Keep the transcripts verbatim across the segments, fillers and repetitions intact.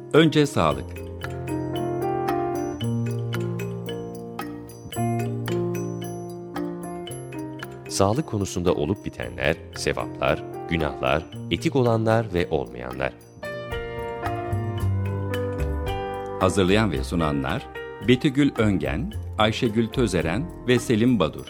Önce sağlık. Sağlık konusunda olup bitenler, sevaplar, günahlar, etik olanlar ve olmayanlar. Hazırlayan ve sunanlar Betügül Öngen, Ayşegül Tözeren ve Selim Badur.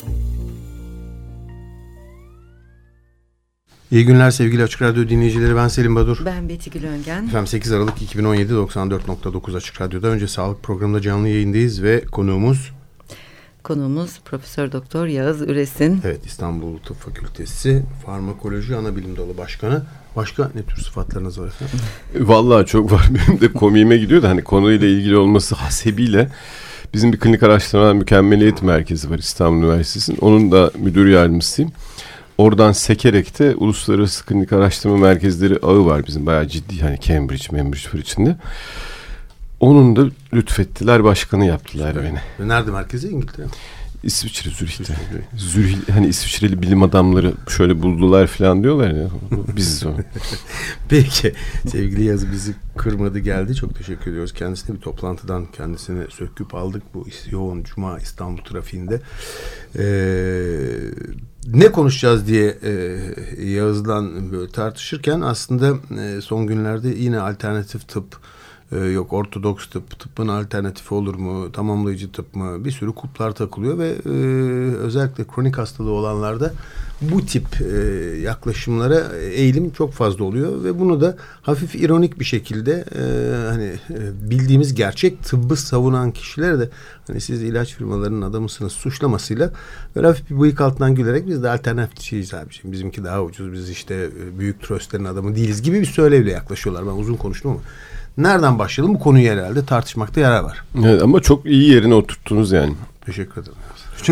İyi günler sevgili Açık Radyo dinleyicileri, ben Selim Badur. Ben Betügül Öngen. Efendim sekiz Aralık iki bin on yedi doksan dört nokta dokuz Açık Radyo'da Önce Sağlık programında canlı yayındayız ve konuğumuz... Konuğumuz Profesör Doktor Yağız Üresin. Evet, İstanbul Tıp Fakültesi Farmakoloji Anabilim Dalı Başkanı. Başka ne tür sıfatlarınız var efendim? Vallahi çok var. Benim de komiğime gidiyor da hani konuyla ilgili olması hasebiyle bizim bir klinik araştırma mükemmeliyet merkezi var İstanbul Üniversitesi'nin. Onun da müdür yardımcısıyım. Oradan sekerek de uluslararası klinik araştırma merkezleri ağı var bizim. Bayağı ciddi, hani Cambridge, Cambridge var içinde. Onun da lütfettiler, başkanı yaptılar evet. beni. Nerede merkezi? İngiltere? İsviçre, Zürih'te. Zürih, hani İsviçreli bilim adamları şöyle buldular falan diyorlar ya. Biziz o. Peki. Sevgili Yağız bizi kırmadı, geldi. Çok teşekkür ediyoruz. Kendisine bir toplantıdan kendisini söküp aldık. Bu yoğun Cuma İstanbul trafiğinde. Ee, ne konuşacağız diye e, Yağız'dan böyle tartışırken aslında e, son günlerde yine alternatif tıp, Ee, yok ortodoks tıp, tıbbın alternatifi olur mu, tamamlayıcı tıp mı, bir sürü kuplar takılıyor ve e, özellikle kronik hastalığı olanlarda bu tip e, yaklaşımlara eğilim çok fazla oluyor ve bunu da hafif ironik bir şekilde e, hani e, bildiğimiz gerçek tıbbı savunan kişiler de hani siz ilaç firmalarının adamısınız suçlamasıyla böyle hafif bir bıyık altından gülerek biz de alternatifçiyiz abi. Şimdi bizimki daha ucuz, biz işte büyük tröstlerin adamı değiliz gibi bir söylevle yaklaşıyorlar. Ben uzun konuştum ama nereden başlayalım? Bu konuyu herhalde tartışmakta yarar var. Evet, ama çok iyi yerine oturttunuz yani. Teşekkür ederim.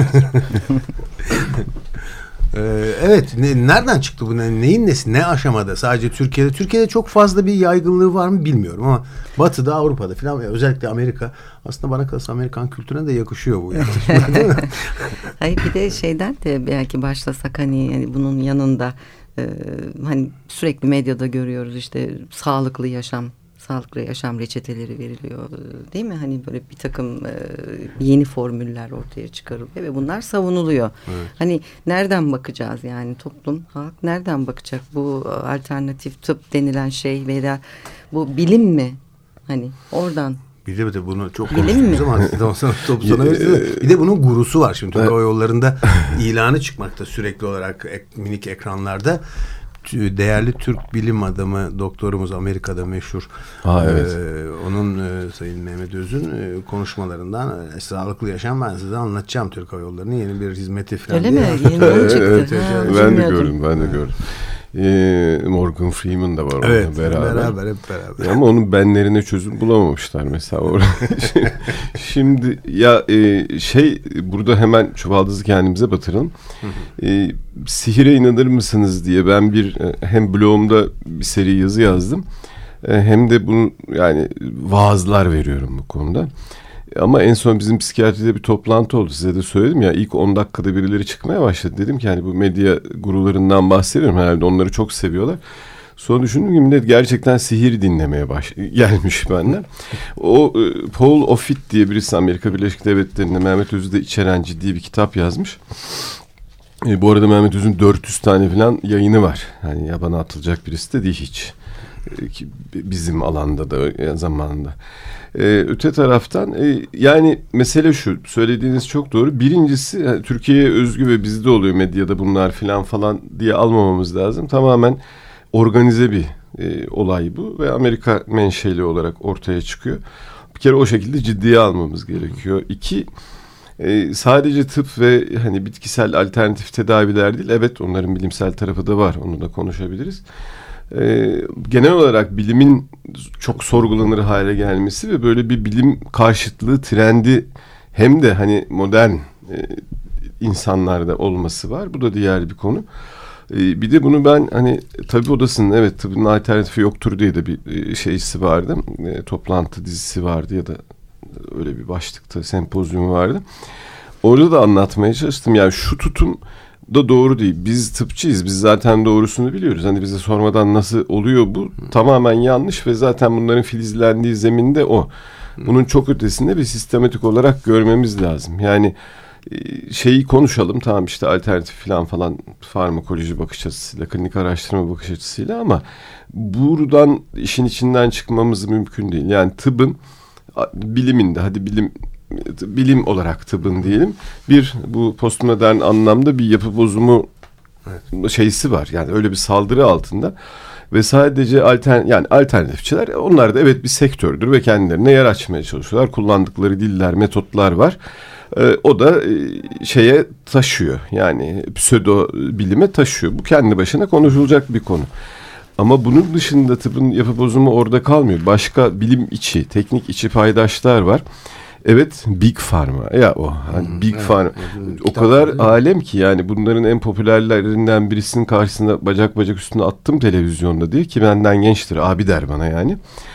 ee, evet. Ne, nereden çıktı bu? Ne, neyin nesi? Ne aşamada? Sadece Türkiye'de. Türkiye'de çok fazla bir yaygınlığı var mı bilmiyorum ama Batı'da, Avrupa'da falan, özellikle Amerika, aslında bana kalırsa Amerikan kültürüne de yakışıyor bu. Değil mi? Hayır, bir de şeyden de belki başlasak, hani yani bunun yanında e, hani sürekli medyada görüyoruz işte sağlıklı yaşam, sağlıklı yaşam reçeteleri veriliyor değil mi? Hani böyle bir takım e, yeni formüller ortaya çıkarılıyor ve bunlar savunuluyor. Evet. Hani nereden bakacağız yani, toplum, halk nereden bakacak bu alternatif tıp denilen şey veya bu bilim mi? Hani oradan. Bir de, bir de bunu çok konuştuğumuz zaman bir de bunun gurusu var şimdi. Türk Hava Yolları'nda ilanı çıkmakta sürekli olarak ek, minik ekranlarda. Değerli Türk bilim adamı doktorumuz, Amerika'da meşhur. Aa, evet. Ee, onun e, Sayın Mehmet Öz'ün e, konuşmalarından e, sağlıklı yaşam, ben size anlatacağım Türk Hava Yolları'nın yeni bir hizmeti falan. Öyle mi? Yeni evet, çıktı. Evet, ha, ben de gördüm, ben de gördüm. Ee, Morgan Freeman da var evet, orada beraber. beraber hep beraber. Ama onun benlerine çözüm bulamamışlar mesela orada. Şimdi ya e, şey burada hemen çuvaldızı kendimize batıralım. e, sihire inanır mısınız diye ben bir hem blogumda bir seri yazı yazdım. E, hem de bunu yani vaazlar veriyorum bu konuda. Ama en son bizim psikiyatride bir toplantı oldu. Size de söyledim ya, ilk on dakikada birileri çıkmaya başladı. Dedim ki hani bu medya gurularından bahsediyorum. Herhalde onları çok seviyorlar. Sonra düşündüm ki millet gerçekten sihir dinlemeye baş gelmiş benden. O Paul Offit diye birisi Amerika Birleşik Devletleri'nde Mehmet Öz'ü de içeren ciddi bir kitap yazmış. E, bu arada Mehmet Öz'ün dört yüz tane falan yayını var. Hani yabana atılacak birisi de değil hiç. E, bizim alanda da zamanında. Ee, öte taraftan e, yani mesele şu, söylediğiniz çok doğru. Birincisi yani, Türkiye'ye özgü ve bizde oluyor medyada bunlar filan falan diye almamamız lazım. Tamamen organize bir e, olay bu ve Amerika menşeli olarak ortaya çıkıyor. Bir kere o şekilde ciddiye almamız gerekiyor. İki, e, sadece tıp ve hani bitkisel alternatif tedaviler değil. Evet, onların bilimsel tarafı da var. Onu da konuşabiliriz. Ee, genel olarak bilimin çok sorgulanır hale gelmesi ve böyle bir bilim karşıtlığı trendi hem de hani modern e, insanlarda olması var. Bu da diğer bir konu. E, bir de bunu ben hani tabip odasının evet tıbbın alternatifi yoktur diye de bir e, şeysi vardı. E, toplantı dizisi vardı ya da öyle bir başlıkta sempozyumu vardı. Orada da anlatmaya çalıştım. Yani şu tutum da doğru değil. Biz tıpçıyız. Biz zaten doğrusunu biliyoruz. Hani bize sormadan nasıl oluyor bu? Tamamen yanlış ve zaten bunların filizlendiği zeminde o. Bunun çok ötesinde bir sistematik olarak görmemiz lazım. Yani şeyi konuşalım, tamam işte alternatif falan falan farmakoloji bakış açısıyla, klinik araştırma bakış açısıyla, ama buradan işin içinden çıkmamız mümkün değil. Yani tıbbın, biliminde, hadi bilim bilim olarak tıbbın diyelim, bir bu postmodern anlamda bir yapı bozumu evet. şeysi var. Yani öyle bir saldırı altında ve sadece altern yani alternatifçiler, onlar da evet bir sektördür ve kendilerine yer açmaya çalışıyorlar. Kullandıkları diller, metotlar var. Ee, o da e, şeye taşıyor. Yani pseudo bilime taşıyor. Bu kendi başına konuşulacak bir konu. Ama bunun dışında tıbbın yapı bozumu orada kalmıyor. Başka bilim içi, teknik içi paydaşlar var. Evet, Big Pharma ya o. Hani hmm, Big evet, Pharma evet, o kadar alem ki, yani bunların en popülerlerinden birisinin karşısında bacak bacak üstüne attım televizyonda diye, ki benden gençtir, abi der bana yani.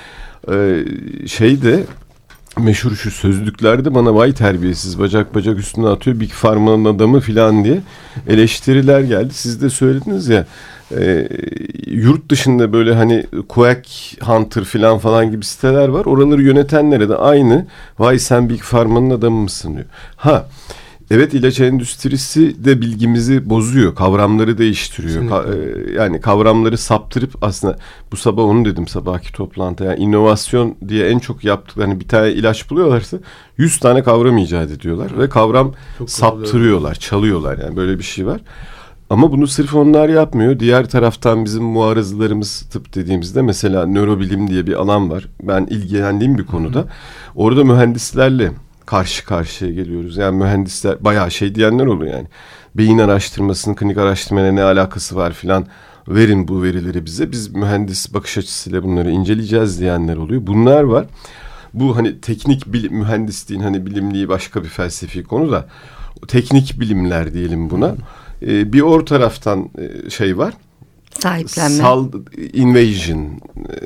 Ee, şey de meşhur şu sözlüklerde bana vay terbiyesiz bacak bacak üstüne atıyor Big Pharma'nın adamı filan diye eleştiriler geldi. Siz de söylediniz ya, e, yurt dışında böyle hani Quack Hunter filan falan gibi siteler var. Oraları yönetenlere de aynı vay sen Big Pharma'nın adamı mısın diyor. Ha evet, ilaç endüstrisi de bilgimizi bozuyor. Kavramları değiştiriyor. Ka- yani kavramları saptırıp, aslında bu sabah onu dedim sabahki toplantıda. Yani inovasyon diye en çok yaptıkları, hani bir tane ilaç buluyorlarsa yüz tane kavram icat ediyorlar. Hı. Ve kavram çok saptırıyorlar, çalıyorlar. Yani böyle bir şey var. Ama bunu sırf onlar yapmıyor. Diğer taraftan bizim muarızlarımız, tıp dediğimizde mesela nörobilim diye bir alan var. Ben ilgilendiğim bir konuda. Hı. Orada mühendislerle karşı karşıya geliyoruz. Yani mühendisler bayağı şey diyenler oluyor yani. Beyin araştırmasının klinik araştırmayla ne alakası var filan, verin bu verileri bize. Biz mühendis bakış açısıyla bunları inceleyeceğiz diyenler oluyor. Bunlar var. Bu hani teknik bilim, mühendisliğin hani bilimliği başka bir felsefi konu da, teknik bilimler diyelim buna. Ee, bir or taraftan şey var. Sahiplenme. Sal, invasion. E,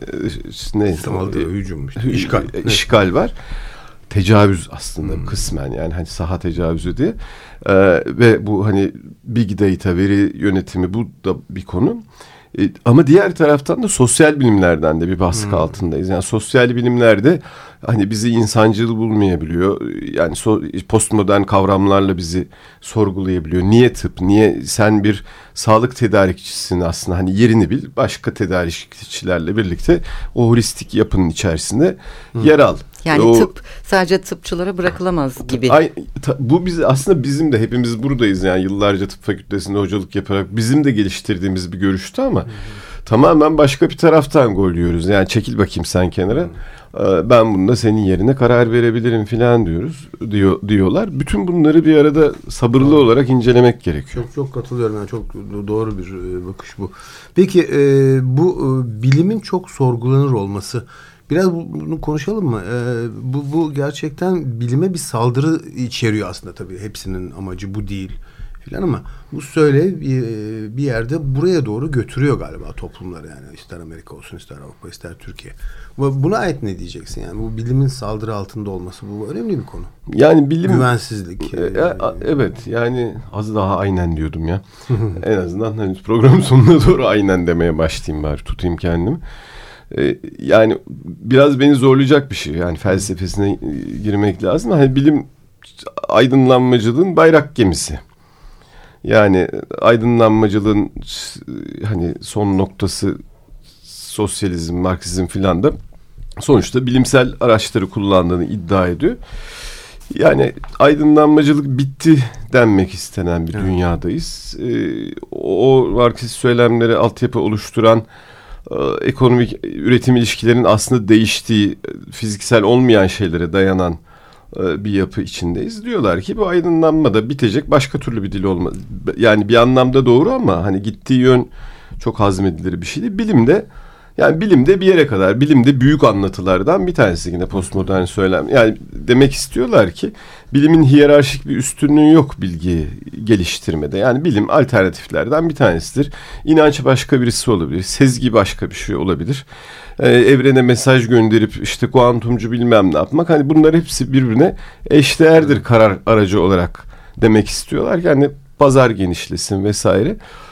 ne? Saldırı, hücum. Işte. İşgal. İşgal var. Tecavüz aslında hmm. kısmen, yani hani saha tecavüzü diye. Ee, ve bu hani big data, veri yönetimi, bu da bir konu. Ee, ama diğer taraftan da sosyal bilimlerden de bir baskı hmm. altındayız. Yani sosyal bilimlerde hani bizi insancıl bulmayabiliyor. Yani so, postmodern kavramlarla bizi sorgulayabiliyor. Niye tıp? Niye sen bir sağlık tedarikçisin aslında? Hani yerini bil, başka tedarikçilerle birlikte o holistik yapının içerisinde hmm. yer al. Yani o, tıp sadece tıpçılara bırakılamaz gibi. Ay, ta, bu biz aslında bizim de hepimiz buradayız yani, yıllarca tıp fakültesinde hocalık yaparak bizim de geliştirdiğimiz bir görüştü ama hmm. tamamen başka bir taraftan gol yiyoruz. Yani çekil bakayım sen kenara. Hmm. Ben bunda senin yerine karar verebilirim filan diyoruz diyor diyorlar. Bütün bunları bir arada sabırlı hmm. olarak incelemek gerekiyor. Çok çok katılıyorum. Yani çok doğru bir bakış bu. Peki bu bilimin çok sorgulanır olması, biraz bunu konuşalım mı? Ee, bu, bu gerçekten bilime bir saldırı içeriyor aslında, tabii. Hepsinin amacı bu değil filan, ama bu söyle bir, bir yerde buraya doğru götürüyor galiba toplumları, yani ister Amerika olsun, ister Avrupa, ister Türkiye. Buna ait ne diyeceksin? Yani bu bilimin saldırı altında olması, bu önemli bir konu. Yani bilim... Güvensizlik. E, e, evet, yani az daha aynen diyordum ya. En azından hani programın sonuna doğru aynen demeye başlayayım bari, tutayım kendimi. Yani biraz beni zorlayacak bir şey. Yani felsefesine girmek lazım. Hani bilim aydınlanmacılığın bayrak gemisi. Yani aydınlanmacılığın hani son noktası sosyalizm, Marksizm filan da sonuçta bilimsel araçları kullandığını iddia ediyor. Yani aydınlanmacılık bitti denmek istenen bir evet. dünyadayız. Ee, o Marksist söylemleri altyapı oluşturan ekonomik üretim ilişkilerinin aslında değiştiği, fiziksel olmayan şeylere dayanan bir yapı içindeyiz. Diyorlar ki bu aydınlanma da bitecek, başka türlü bir dil olmaz. Yani bir anlamda doğru ama hani gittiği yön çok hazmedilir bir şey değil. Bilimde, yani bilimde bir yere kadar, bilimde büyük anlatılardan bir tanesi yine postmodern söylem. Yani demek istiyorlar ki bilimin hiyerarşik bir üstünlüğü yok bilgi geliştirmede. Yani bilim alternatiflerden bir tanesidir. İnanç başka birisi olabilir. Sezgi başka bir şey olabilir. Ee, evrene mesaj gönderip işte kuantumcu bilmem ne yapmak. Hani bunlar hepsi birbirine eşdeğerdir karar aracı olarak demek istiyorlar. Yani pazar genişlesin vesaire.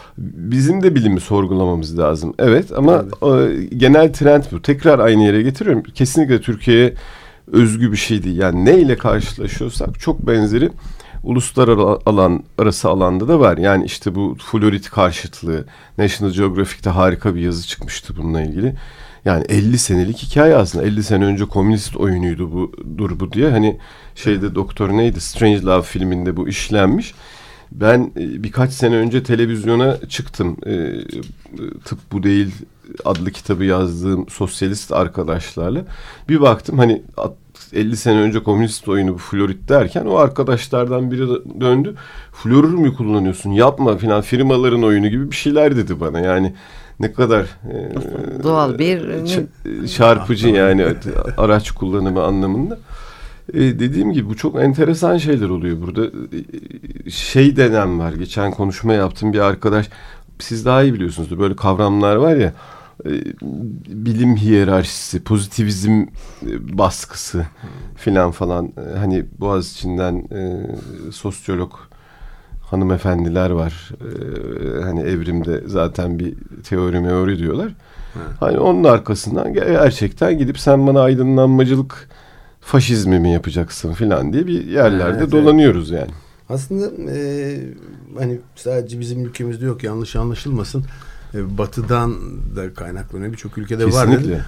Bizim de bilimi sorgulamamız lazım. Evet ama evet. E, genel trend bu. Tekrar aynı yere getiriyorum. Kesinlikle Türkiye'ye özgü bir şey değil. Yani ne ile karşılaşıyorsak çok benzeri uluslararası alan, arası alanda da var. Yani işte bu florit karşıtlığı. National Geographic'te harika bir yazı çıkmıştı bununla ilgili. Yani elli senelik hikaye aslında. elli sene önce komünist oyunuydu bu, dur bu diye. Hani şeyde doktor neydi? Strange Love filminde bu işlenmiş. Ben birkaç sene önce televizyona çıktım. E, Tıp Bu Değil adlı kitabı yazdığım sosyalist arkadaşlarla. Bir baktım hani elli sene önce komünist oyunu bu florit derken o arkadaşlardan biri döndü. Florür mü kullanıyorsun? Yapma filan, firmaların oyunu gibi bir şeyler dedi bana. Yani ne kadar e, doğal bir ç- çarpıcı yani araç kullanımı anlamında. E, dediğim gibi bu çok enteresan şeyler oluyor burada. E, şey denen var. Geçen konuşma yaptığım bir arkadaş, siz daha iyi biliyorsunuz. Böyle kavramlar var ya. E, bilim hiyerarşisi, pozitivizm e, baskısı filan falan. E, hani Boğaziçi'nden e, sosyolog hanımefendiler var. E, hani evrimde zaten bir teori meori diyorlar. Hı. Hani onun arkasından gerçekten gidip sen bana aydınlanmacılık faşizmi mi yapacaksın filan diye bir yerlerde evet, dolanıyoruz evet. Yani. Aslında e, hani sadece bizim ülkemizde yok, yanlış anlaşılmasın. E, batı'dan da kaynaklanıyor. Birçok ülkede kesinlikle var.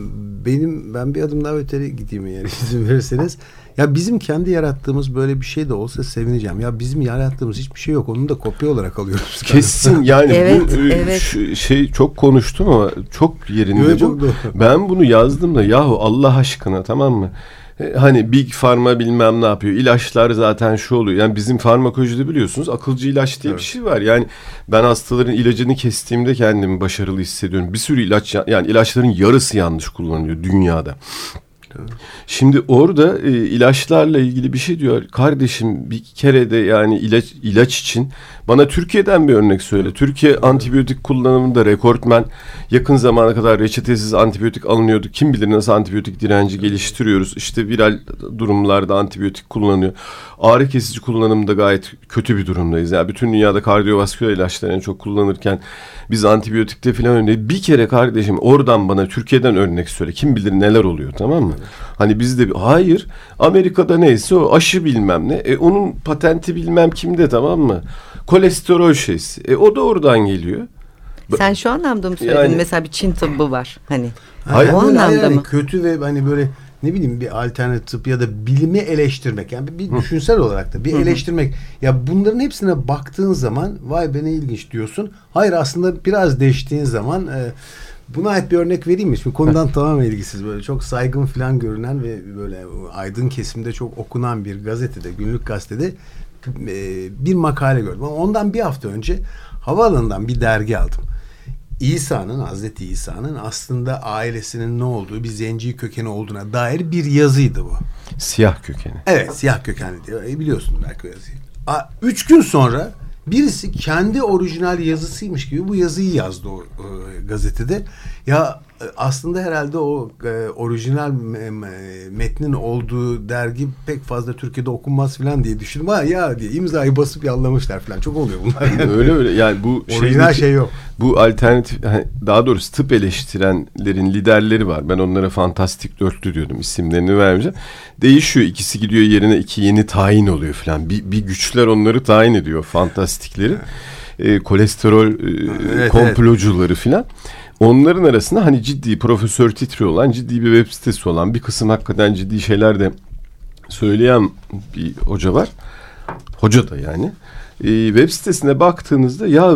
Benim ben bir adım daha öteri gideyim eğer izin verirseniz. Ya bizim kendi yarattığımız böyle bir şey de olsa sevineceğim. Ya bizim yarattığımız hiçbir şey yok. Onu da kopya olarak alıyoruz. Kesin yani evet, bu evet. Şu, şey çok konuştum ama çok yerinde. Evet, çok doğru. Ben bunu yazdım da yahu Allah aşkına, tamam mı? Hani Big Pharma bilmem ne yapıyor. İlaçlar zaten şu oluyor. Yani bizim farmakolojide biliyorsunuz akılcı ilaç diye evet. bir şey var. Yani ben hastaların ilacını kestiğimde kendimi başarılı hissediyorum. Bir sürü ilaç, yani ilaçların yarısı yanlış kullanılıyor dünyada. Evet. Şimdi orada e, ilaçlarla ilgili bir şey diyor. Kardeşim bir kere de yani ilaç ilaç için bana Türkiye'den bir örnek söyle. Türkiye evet. antibiyotik kullanımında rekortmen. Yakın zamana kadar reçetesiz antibiyotik alınıyordu. Kim bilir nasıl antibiyotik direnci geliştiriyoruz. İşte viral durumlarda antibiyotik kullanılıyor. Ağrı kesici kullanımında gayet kötü bir durumdayız. Yani bütün dünyada kardiyovasküler ilaçlar en çok kullanırken biz antibiyotikte falan önde. Bir kere kardeşim oradan bana Türkiye'den örnek söyle. Kim bilir neler oluyor, tamam mı? Hani bizde hayır, Amerika'da neyse o aşı bilmem ne. E onun patenti bilmem kimde, tamam mı? Kolesterol şeysi. E o da oradan geliyor. Sen şu anlamda mı söyledin? Yani, mesela bir Çin tıbbı var hani. Hayır, o anlamda yani mı? Kötü ve hani böyle ne bileyim bir alternatif ya da bilimi eleştirmek, yani bir Hı. düşünsel olarak da bir Hı. eleştirmek. Ya bunların hepsine baktığın zaman vay be ne ilginç diyorsun. Hayır, aslında biraz değiştiğin zaman e, buna ait bir örnek vereyim mi? Şimdi konudan tamamen ilgisiz, böyle çok saygın falan görünen ve böyle aydın kesimde çok okunan bir gazetede, günlük gazetede e, bir makale gördüm. Ama ondan bir hafta önce havaalanından bir dergi aldım. İsa'nın, Hazreti İsa'nın aslında ailesinin ne olduğu, bir zenci kökeni olduğuna dair bir yazıydı bu. Siyah kökeni. Evet, siyah kökenli diyor. E, biliyorsun belki o yazıyı. A, üç gün sonra birisi kendi orijinal yazısıymış gibi bu yazıyı yazdı o e, gazetede. Ya e, aslında herhalde o e, orijinal me, me, metnin olduğu dergi pek fazla Türkiye'de okunmaz falan diye düşündüm. Ha ya diye imzayı basıp yallamışlar falan. Çok oluyor bunlar. Yani. Öyle öyle. Yani bu orijinal şey yok. Bu alternatif, daha doğrusu tıp eleştirenlerin liderleri var. Ben onlara fantastik dörtlü diyordum. İsimlerini vermeyeceğim. Değişiyor. İkisi gidiyor yerine iki yeni tayin oluyor falan. Bir, bir güçler onları tayin ediyor. Fantastikleri. E, kolesterol e, evet, komplocuları evet. falan. Onların arasında hani ciddi profesör titri olan, ciddi bir web sitesi olan, bir kısım hakikaten ciddi şeyler de söyleyen bir hoca var. Hoca da yani. E, web sitesine baktığınızda ya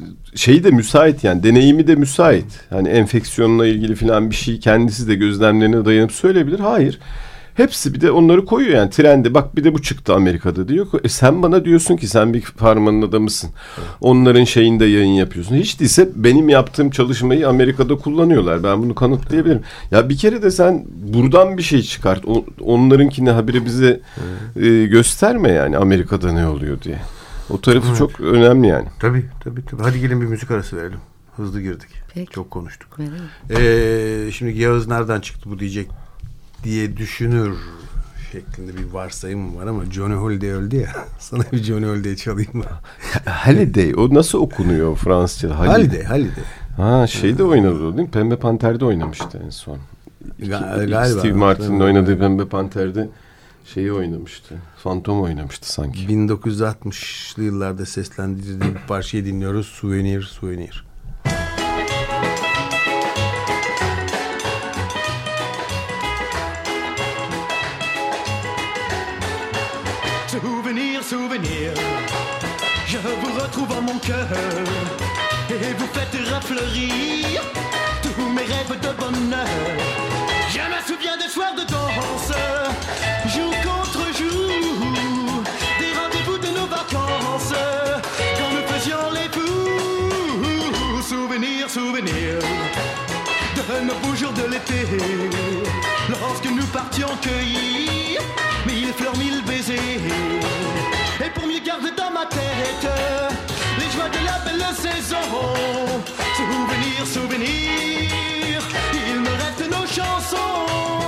şey de müsait, yani deneyimi de müsait. Hani enfeksiyonla ilgili falan bir şey kendisi de gözlemlerine dayanıp söyleyebilir. Hayır. Hepsi bir de onları koyuyor yani trende. Bak bir de bu çıktı Amerika'da diyor. E sen bana diyorsun ki sen bir farmanın adamısın. Evet. Onların şeyinde yayın yapıyorsun. Hiç değilse benim yaptığım çalışmayı Amerika'da kullanıyorlar. Ben bunu kanıtlayabilirim. Evet. Ya bir kere de sen buradan bir şey çıkart. O, onlarınkini habire bize evet. e, gösterme yani Amerika'da ne oluyor diye. O tarafı evet. çok önemli yani. Tabii tabii tabii. Hadi gelin bir müzik arası verelim. Hızlı girdik. Peki. Çok konuştuk. Ee, şimdi Yağız nereden çıktı bu diyecek diye düşünür şeklinde bir varsayım var ama Johnny Holiday öldü ya. Sana bir Johnny Holiday çalayım mı? Holiday. O nasıl okunuyor Fransızca? Holiday, Holiday. Ha şeyde oynadı o değil mi? Pembe Panter'de oynamıştı en son. Ga- galiba. Steve Martin'in oynadığı Pembe Panter'de şeyi oynamıştı. Phantom oynamıştı sanki. bin dokuz yüz altmışlı yıllarda seslendirdiği bir parçayı dinliyoruz. Souvenir, Souvenir. Souvenir, souvenir, je vous retrouve en mon cœur et vous faites refleurir tous mes rêves de bonheur. Je me souviens des soirs de danse, jour contre jour, des rendez-vous de nos vacances, quand nous faisions les fous. Souvenir, souvenir de nos beaux jours de l'été, lorsque nous partions cueillir mille fleurs, mille baisers. Et pour mieux garder dans ma tête les joies de la belle saison. Souvenir, souvenir, il me reste nos chansons.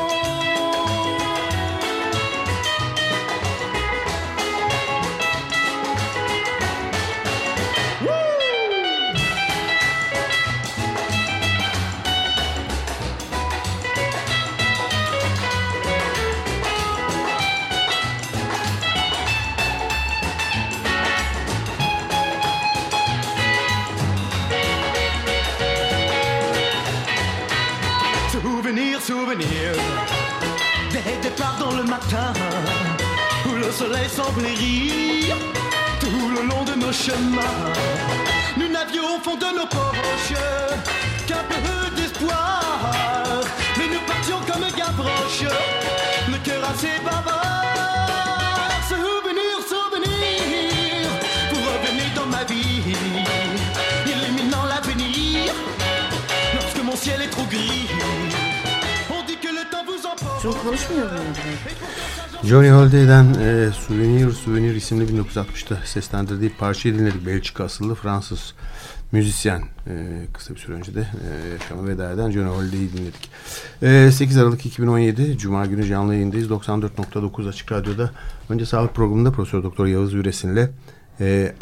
Souvenir des départs dans le matin où le soleil semblait rire tout le long de nos chemins. Nous n'avions au fond de nos poches qu'un peu d'espoir, mais nous partions comme Gavroche, le cœur assez bavard. Souvenir, souvenir, vous revenez dans ma vie, illuminant l'avenir lorsque mon ciel est trop gris. Şunu konuşmuyor muyum? Johnny Holiday'den e, Souvenir, Souvenir isimli bin dokuz yüz altmışta seslendirdiği parçayı dinledik. Belçika asıllı Fransız müzisyen. E, kısa bir süre önce de e, yaşama veda eden Johnny Holiday'i dinledik. E, sekiz Aralık iki bin on yedi Cuma günü canlı yayındayız. doksan dört nokta dokuz Açık Radyo'da. Önce sağlık programında Profesör Doktor Yavuz Üresin'le e,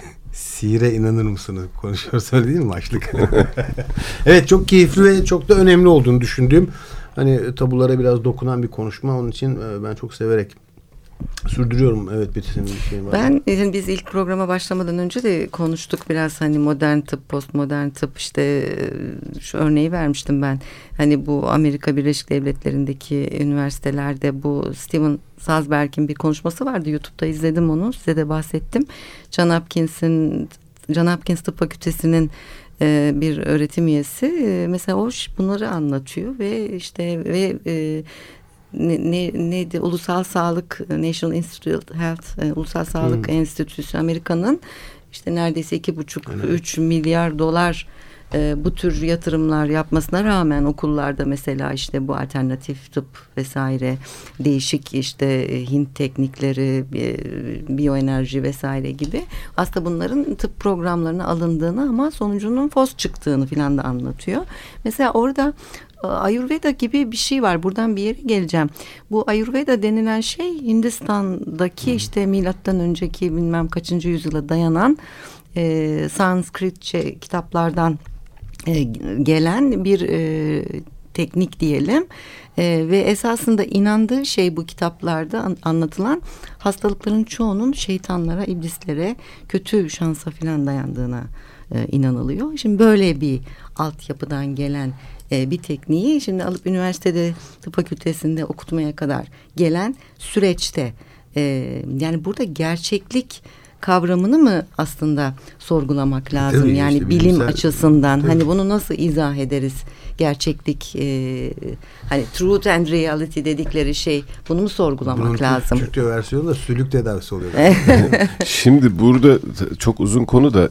sihire inanır mısınız konuşuyoruz, öyle değil mi başlık? Evet, çok keyifli ve çok da önemli olduğunu düşündüğüm, hani tabulara biraz dokunan bir konuşma. Onun için ben çok severek sürdürüyorum. Evet, Betty, senin bir şeyin var. Ben yani biz ilk programa başlamadan önce de konuştuk biraz, hani modern tıp, postmodern tıp, işte şu örneği vermiştim ben. Hani bu Amerika Birleşik Devletleri'ndeki üniversitelerde bu Steven Salzberg'in bir konuşması vardı. YouTube'da izledim onu. Size de bahsettim. John Hopkins'in John Hopkins Tıp Fakültesi'nin bir öğretim üyesi mesela o bunları anlatıyor ve işte ve e, ne, ne neydi ulusal sağlık National Institute of Health ulusal sağlık hmm. enstitüsü Amerika'nın işte neredeyse iki buçuk üç milyar dolar e, bu tür yatırımlar yapmasına rağmen okullarda mesela işte bu alternatif tıp vesaire, değişik işte Hint teknikleri, biyoenerji vesaire gibi aslında bunların tıp programlarına alındığını ama sonucunun fos çıktığını filan da anlatıyor. Mesela orada Ayurveda gibi bir şey var. Buradan bir yere geleceğim. Bu Ayurveda denilen şey Hindistan'daki işte milattan önceki bilmem kaçıncı yüzyıla dayanan e, Sanskritçe kitaplardan e, gelen bir e, teknik diyelim. E, ve esasında inandığı şey bu kitaplarda an, anlatılan hastalıkların çoğunun şeytanlara, iblislere, kötü şansa filan dayandığına e, inanılıyor. Şimdi böyle bir altyapıdan gelen e, bir tekniği şimdi alıp üniversitede tıp fakültesinde okutmaya kadar gelen süreçte e, yani burada gerçeklik kavramını mı aslında sorgulamak lazım? Tabii, yani işte bilim bilimsel, açısından tabii. Hani bunu nasıl izah ederiz? Gerçeklik, e, hani truth and reality dedikleri şey, bunu mu sorgulamak bunun lazım? Türkçe versiyonu da sülük tedavisi oluyor. Şimdi burada çok uzun konu da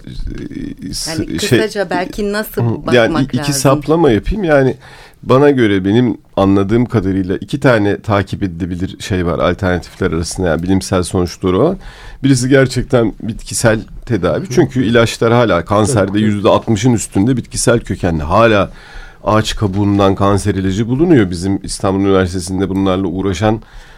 yani kısaca şey, belki nasıl bakmak yani lazım? İki saplama yapayım. Yani bana göre benim anladığım kadarıyla iki tane takip edilebilir şey var alternatifler arasında, yani bilimsel sonuçları olan. Birisi gerçekten bitkisel tedavi. Çünkü ilaçlar hala kanserde yüzde altmışın üstünde bitkisel kökenli. Hala ağaç kabuğundan kanser ilacı bulunuyor. Bizim İstanbul Üniversitesi'nde bunlarla uğraşan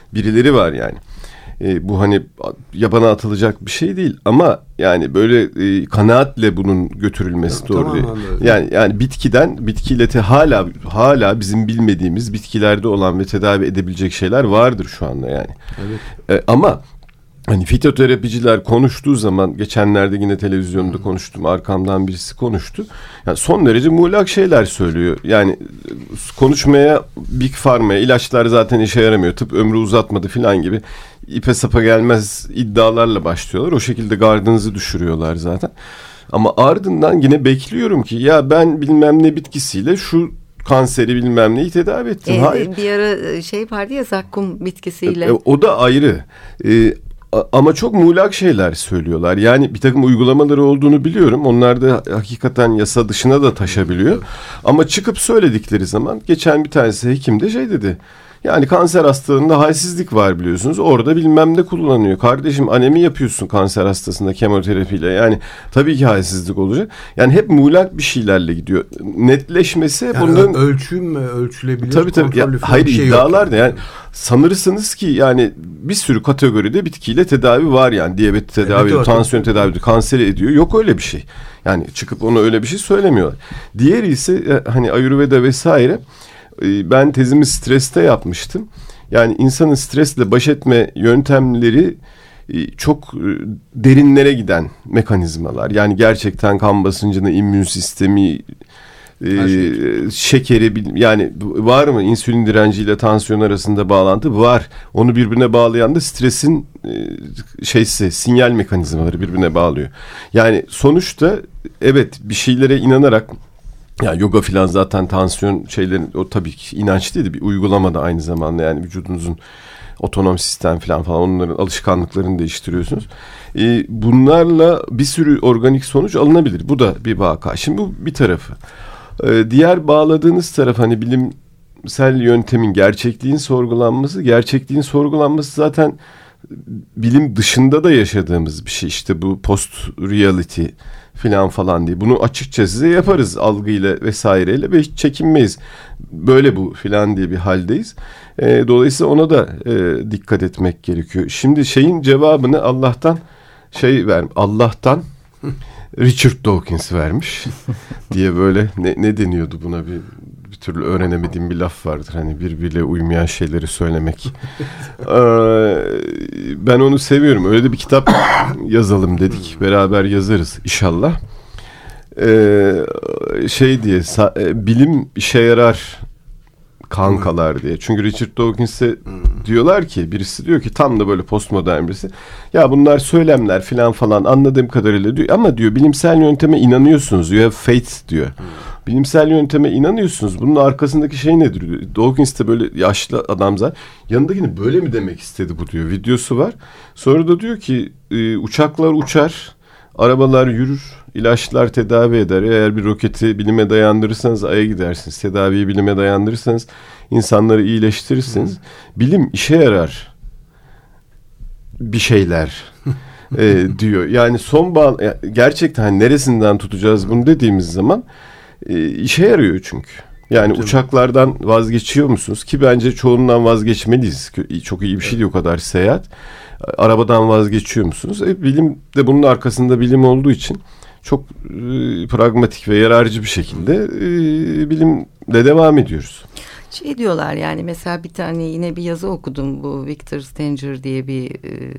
birileri var yani. E, bu hani yabana atılacak bir şey değil ama yani böyle e, kanaatle bunun götürülmesi ya, doğru değil. Öyle. Yani yani bitkiden bitkiyle te hala hala bizim bilmediğimiz bitkilerde olan ve tedavi edebilecek şeyler vardır şu anda yani. Evet. E, ama hani fitoterapiciler konuştuğu zaman geçenlerde yine televizyonda konuştum, arkamdan birisi konuştu. Yani son derece muğlak şeyler söylüyor. Yani konuşmaya Big Pharma'ya ilaçlar zaten işe yaramıyor, tıp ömrü uzatmadı falan gibi ipe sapa gelmez iddialarla başlıyorlar. O şekilde gardınızı düşürüyorlar zaten. Ama ardından yine bekliyorum ki ya ben bilmem ne bitkisiyle şu kanseri bilmem neyi tedavi ettim. Ee, Hayır. Bir ara şey vardı ya, zakkum bitkisiyle. E, o da ayrı. E, Ama çok muğlak şeyler söylüyorlar. Yani bir takım uygulamaları olduğunu biliyorum. Onlar da hakikaten yasa dışına da taşabiliyor. Ama çıkıp söyledikleri zaman geçen bir tanesi hekim de şey dedi. Yani kanser hastalığında halsizlik var biliyorsunuz. Orada bilmem ne kullanıyor. Kardeşim anemi yapıyorsun kanser hastasında kemoterapiyle. Yani tabii ki halsizlik olacak. Yani hep muğlak bir şeylerle gidiyor. Netleşmesi yani bunların... Ölçüm mü ölçülebilir? Tabii tabii. Ya, hayır şey iddialar da yani. Sanırsınız ki yani bir sürü kategoride bitkiyle tedavi var yani. Diyabet tedavi ediyor, evet, tansiyon tedavi ediyor, kanseri ediyor. Yok öyle bir şey. Yani çıkıp ona öyle bir şey söylemiyorlar. Diğeri ise hani Ayurveda vesaire. Ben tezimi streste yapmıştım. Yani insanın stresle baş etme yöntemleri çok derinlere giden mekanizmalar. Yani gerçekten kan basıncını, immün sistemi, şey. şekeri, yani var mı insülin direnciyle tansiyon arasında bağlantı? Var. Onu birbirine bağlayan da stresin şeysi, sinyal mekanizmaları birbirine bağlıyor. Yani sonuçta evet bir şeylere inanarak, ya yoga filan zaten tansiyon şeylerin, o tabii ki inanç değil de bir uygulama da aynı zamanda, yani vücudunuzun otonom sistem filan falan, onların alışkanlıklarını değiştiriyorsunuz. Ee, bunlarla bir sürü organik sonuç alınabilir. Bu da bir vaka. Şimdi bu bir tarafı. Ee, diğer bağladığınız taraf hani bilimsel yöntemin gerçekliğin sorgulanması. Gerçekliğin sorgulanması zaten bilim dışında da yaşadığımız bir şey. İşte bu post reality filan falan diye. Bunu açıkça size yaparız algıyla vesaireyle ve hiç çekinmeyiz. Böyle bu filan diye bir haldeyiz. E, dolayısıyla ona da e, dikkat etmek gerekiyor. Şimdi şeyin cevabını Allah'tan şey ver, Allah'tan Richard Dawkins vermiş diye böyle ne, ne deniyordu buna, bir bir türlü öğrenemediğim bir laf vardır. Hani birbiriyle uymayan şeyleri söylemek. ee, ben onu seviyorum. Öyle de bir kitap yazalım dedik. Beraber yazarız inşallah. Ee, şey diye sa- bilim işe yarar kankalar diye. Çünkü Richard Dawkins'e diyorlar ki, birisi diyor ki tam da böyle postmodern birisi. Ya bunlar söylemler filan falan anladığım kadarıyla diyor. Ama diyor bilimsel yönteme inanıyorsunuz. You have faith diyor. Bilimsel yönteme inanıyorsunuz. Bunun arkasındaki şey nedir diyor. Dawkins de böyle yaşlı adam zaten. Yanındakini böyle mi demek istedi bu diyor. Videosu var. Sonra da diyor ki e, uçaklar uçar, arabalar yürür, ilaçlar tedavi eder. Eğer bir roketi bilime dayandırırsanız Ay'a gidersiniz. Tedaviyi bilime dayandırırsanız insanları iyileştirirsiniz. Hı. Bilim işe yarar bir şeyler e, diyor. Yani son bağ gerçekten hani neresinden tutacağız bunu dediğimiz zaman e, işe yarıyor çünkü. Yani değil uçaklardan mi? Vazgeçiyor musunuz? Ki bence çoğundan vazgeçmeliyiz. Çok iyi bir şey değil o kadar seyahat. Arabadan vazgeçiyor musunuz? E, bilim de bunun arkasında bilim olduğu için çok e, pragmatik ve yararcı bir şekilde e, bilimle devam ediyoruz. Şey diyorlar yani, mesela bir tane yine bir yazı okudum, bu Victor Stenger diye bir e,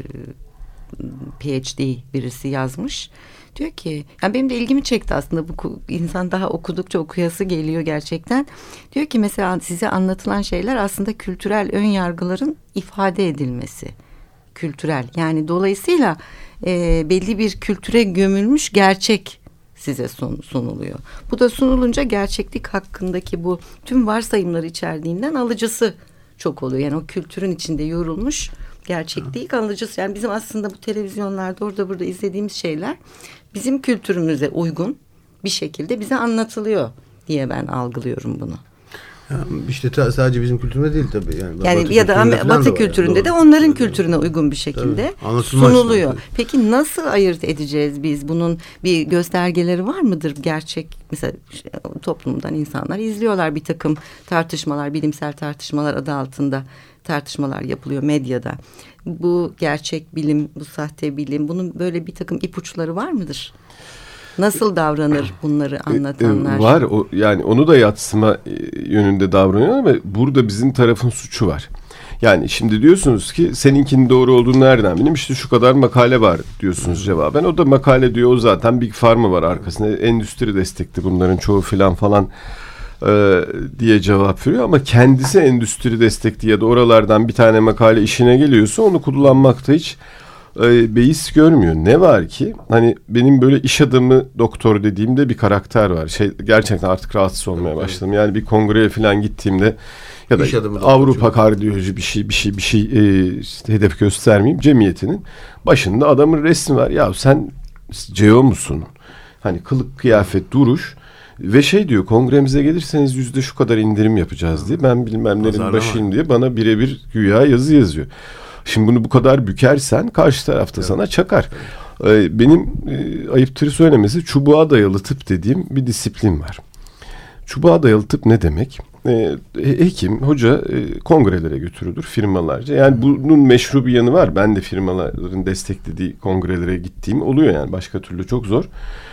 P H D birisi yazmış. Diyor ki, yani benim de ilgimi çekti aslında, bu insan daha okudukça okuyası geliyor gerçekten. Diyor ki mesela size anlatılan şeyler aslında kültürel ön yargıların ifade edilmesi. Kültürel, yani dolayısıyla e, belli bir kültüre gömülmüş gerçek size sun, sunuluyor. Bu da sunulunca gerçeklik hakkındaki bu tüm varsayımları içerdiğinden alıcısı çok oluyor. Yani o kültürün içinde yorulmuş gerçekliği alıcısı. Yani bizim aslında bu televizyonlarda orada burada izlediğimiz şeyler bizim kültürümüze uygun bir şekilde bize anlatılıyor diye ben algılıyorum bunu. İşte ta, sadece bizim kültürümüzde değil tabii. Yani, yani Batı ya da Batı kültüründe yani. de onların Doğru. kültürüne uygun bir şekilde sunuluyor. Işte. Peki nasıl ayırt edeceğiz biz? Bunun bir göstergeleri var mıdır? Gerçek mesela toplumdan insanlar izliyorlar bir takım tartışmalar, bilimsel tartışmalar adı altında tartışmalar yapılıyor medyada. Bu gerçek bilim, bu sahte bilim, bunun böyle bir takım ipuçları var mıdır? Nasıl davranır bunları anlatanlar? Var o, yani onu da yatsıma yönünde davranıyor ama burada bizim tarafın suçu var. Yani şimdi diyorsunuz ki seninkinin doğru olduğunu nereden bileyim? İşte şu kadar makale var diyorsunuz cevaben. O da makale diyor, o zaten Big Pharma var arkasında. Endüstri destekli bunların çoğu filan falan e, diye cevap veriyor. Ama kendisi endüstri destekli ya da oralardan bir tane makale işine geliyorsa onu kullanmakta hiç e, beis görmüyor. Ne var ki hani benim böyle iş adamı doktor dediğimde bir karakter var. Şey, gerçekten artık rahatsız olmaya başladım. Yani bir kongreye falan gittiğimde ya da Avrupa kardiyoloji bir şey bir şey bir şey e, işte hedef göstermeyeyim, cemiyetinin başında adamın resmi var. Ya sen C E O musun? Hani kılık kıyafet duruş ve şey diyor, kongremize gelirseniz yüzde şu kadar indirim yapacağız diye, ben bilmem nerenin başıyım diye bana birebir güya yazı yazıyor. Şimdi bunu bu kadar bükersen karşı tarafta evet. sana çakar. Ee, benim e, ayıptır söylemesi çubuğa dayalı tıp dediğim bir disiplin var. Çubuğa dayalı tıp ne demek? E, hekim, hoca e, kongrelere götürülür firmalarca. Yani bunun meşru bir yanı var. Ben de firmaların desteklediği kongrelere gittiğim oluyor yani. Başka türlü çok zor.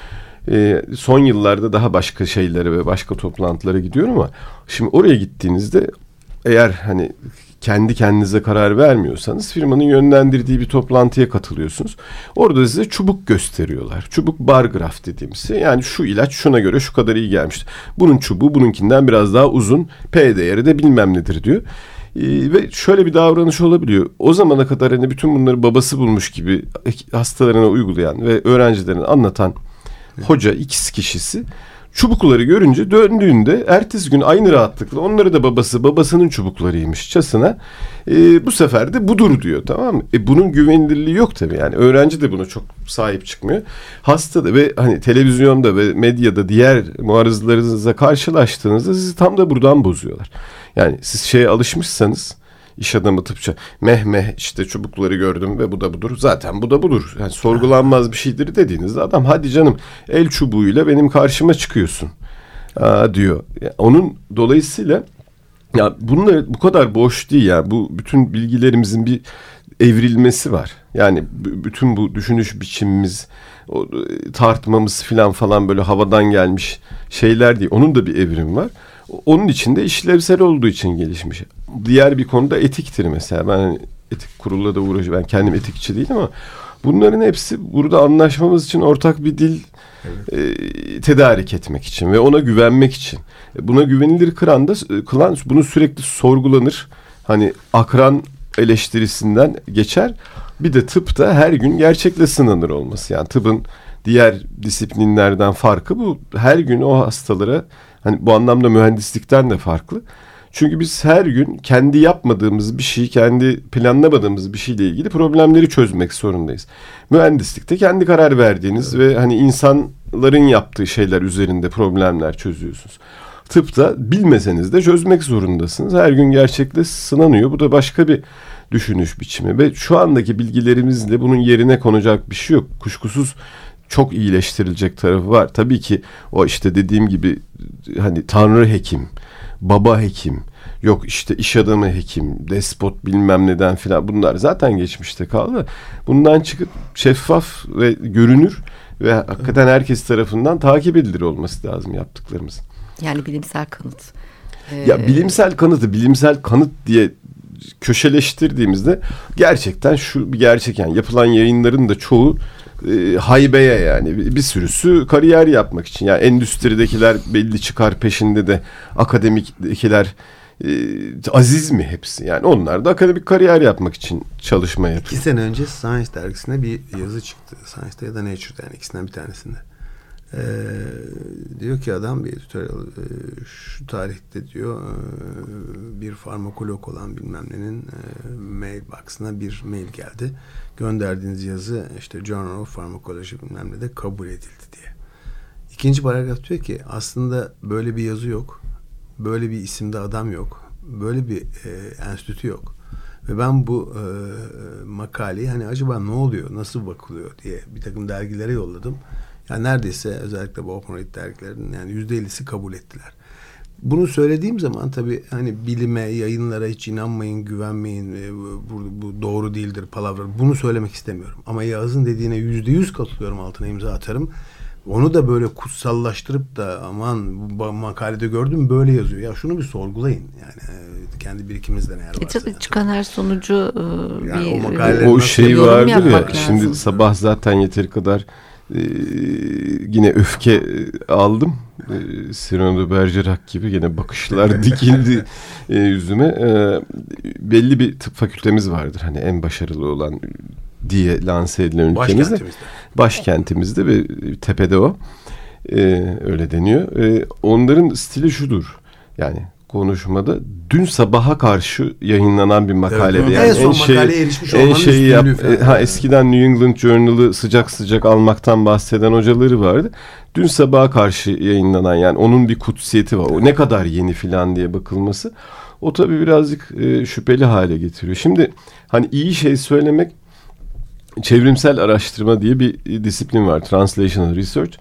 E, son yıllarda daha başka şeylere ve başka toplantılara gidiyorum ama şimdi oraya gittiğinizde eğer hani kendi kendinize karar vermiyorsanız firmanın yönlendirdiği bir toplantıya katılıyorsunuz. Orada size çubuk gösteriyorlar. Çubuk bar graf dediğimiz şey. Yani şu ilaç şuna göre şu kadar iyi gelmişti. Bunun çubuğu bununkinden biraz daha uzun. P değeri de bilmem nedir diyor. Ee, ve şöyle bir davranış olabiliyor. O zamana kadar hani bütün bunları babası bulmuş gibi hastalarına uygulayan ve öğrencilerine anlatan hoca X kişisi çubukları görünce döndüğünde ertesi gün aynı rahatlıkla onları da babası babasının çubuklarıymışçasına e, bu sefer de budur diyor, tamam mı? E, bunun güvenilirliği yok tabii, yani öğrenci de buna çok sahip çıkmıyor. Hasta da ve hani televizyonda ve medyada diğer muarızlarınızla karşılaştığınızda sizi tam da buradan bozuyorlar. Yani siz şeye alışmışsanız, İş adamı tıpça meh meh işte çubukları gördüm ve bu da budur. Zaten bu da budur. Yani sorgulanmaz bir şeydir dediğinizde adam hadi canım el çubuğuyla benim karşıma çıkıyorsun Aa, diyor. Yani onun dolayısıyla ya bunlar bu kadar boş değil ya. Bu bütün bilgilerimizin bir evrilmesi var. Yani b- bütün bu düşünüş biçimimiz, o, tartmamız falan falan böyle havadan gelmiş şeyler değil. Onun da bir evrimi var. Onun içinde işlevsel olduğu için gelişmiş. Diğer bir konuda etiktir mesela. Ben etik kurulla da uğraşıyorum. Ben kendim etikçi değilim ama bunların hepsi burada anlaşmamız için ortak bir dil evet. e, tedarik etmek için ve ona güvenmek için. Buna güvenilir kılan da kılan bunu sürekli sorgulanır. Hani akran eleştirisinden geçer. Bir de tıpta her gün gerçekle sınanır olması. Yani tıbbın diğer disiplinlerden farkı bu. Her gün o hastalara, hani bu anlamda mühendislikten de farklı. Çünkü biz her gün kendi yapmadığımız bir şey, kendi planlamadığımız bir şeyle ilgili problemleri çözmek zorundayız. Mühendislikte kendi karar verdiğiniz evet. ve hani insanların yaptığı şeyler üzerinde problemler çözüyorsunuz. Tıpta bilmeseniz de çözmek zorundasınız. Her gün gerçekle sınanıyor. Bu da başka bir düşünüş biçimi ve şu andaki bilgilerimizle bunun yerine konacak bir şey yok. Kuşkusuz çok iyileştirilecek tarafı var. Tabii ki o işte dediğim gibi hani tanrı hekim, baba hekim, yok işte iş adamı hekim, despot bilmem neden filan, bunlar zaten geçmişte kaldı. Bundan çıkıp şeffaf ve görünür ve hakikaten herkes tarafından takip edilir olması lazım yaptıklarımızın. Yani bilimsel kanıt. Ee... Ya bilimsel kanıtı bilimsel kanıt diye köşeleştirdiğimizde gerçekten şu bir gerçek, yani yapılan yayınların da çoğu e, haybeye, yani bir, bir sürüsü kariyer yapmak için. Yani endüstridekiler belli çıkar peşinde de akademikdekiler e, aziz mi hepsi? Yani onlar da akademik kariyer yapmak için çalışma yapıyor. İki sene önce Science dergisine bir yazı çıktı. Science'da ya da Nature'da, yani ikisinden bir tanesinde. Ee, diyor ki adam bir tutorial e, şu tarihte diyor e, bir farmakolog olan bilmem nenin e, mailbox'ına bir mail geldi. Gönderdiğiniz yazı işte Journal of Pharmacology bilmem ne de kabul edildi diye. İkinci paragraf diyor ki aslında böyle bir yazı yok. böyle bir isimde adam yok. Böyle bir e, enstitü yok. Ve ben bu e, makaleyi hani acaba ne oluyor, nasıl bakılıyor diye bir takım dergilere yolladım. Yani neredeyse özellikle bu Open Read dergilerinin yani yüzde ellisi kabul ettiler. Bunu söylediğim zaman tabii hani bilime, yayınlara hiç inanmayın, güvenmeyin, bu, bu doğru değildir palavra. Bunu söylemek istemiyorum. Ama Yağız'ın dediğine yüzde yüz katılıyorum, altına imza atarım. Onu da böyle kutsallaştırıp da aman bu makalede gördüm böyle yazıyor. Ya şunu bir sorgulayın yani kendi birikimizden eğer varsa. E tabii çıkan her sonucu yani bir o, o şey vardır ya lazım. Şimdi sabah zaten yeteri kadar e, yine öfke aldım. E, Cyrano de Bergerac gibi yine bakışlar dikildi e, yüzüme. E, belli bir tıp fakültemiz vardır. Hani en başarılı olan diye lanse edilen ülkemizde. Başkentimizde. Başkentimizde ve tepede o. Ee, öyle deniyor. Ee, onların stili şudur. Yani konuşmada dün sabaha karşı yayınlanan bir makalede. Evet, yani en son makaleye erişmiş olmanın şeyi yap, falan. ha, eskiden New England Journal'ı sıcak sıcak almaktan bahseden hocaları vardı. Dün sabaha karşı yayınlanan yani onun bir kutsiyeti var. O ne kadar yeni filan diye bakılması. O tabii birazcık e, şüpheli hale getiriyor. Şimdi hani iyi şey söylemek çevrimsel araştırma diye bir disiplin var. Translational Research.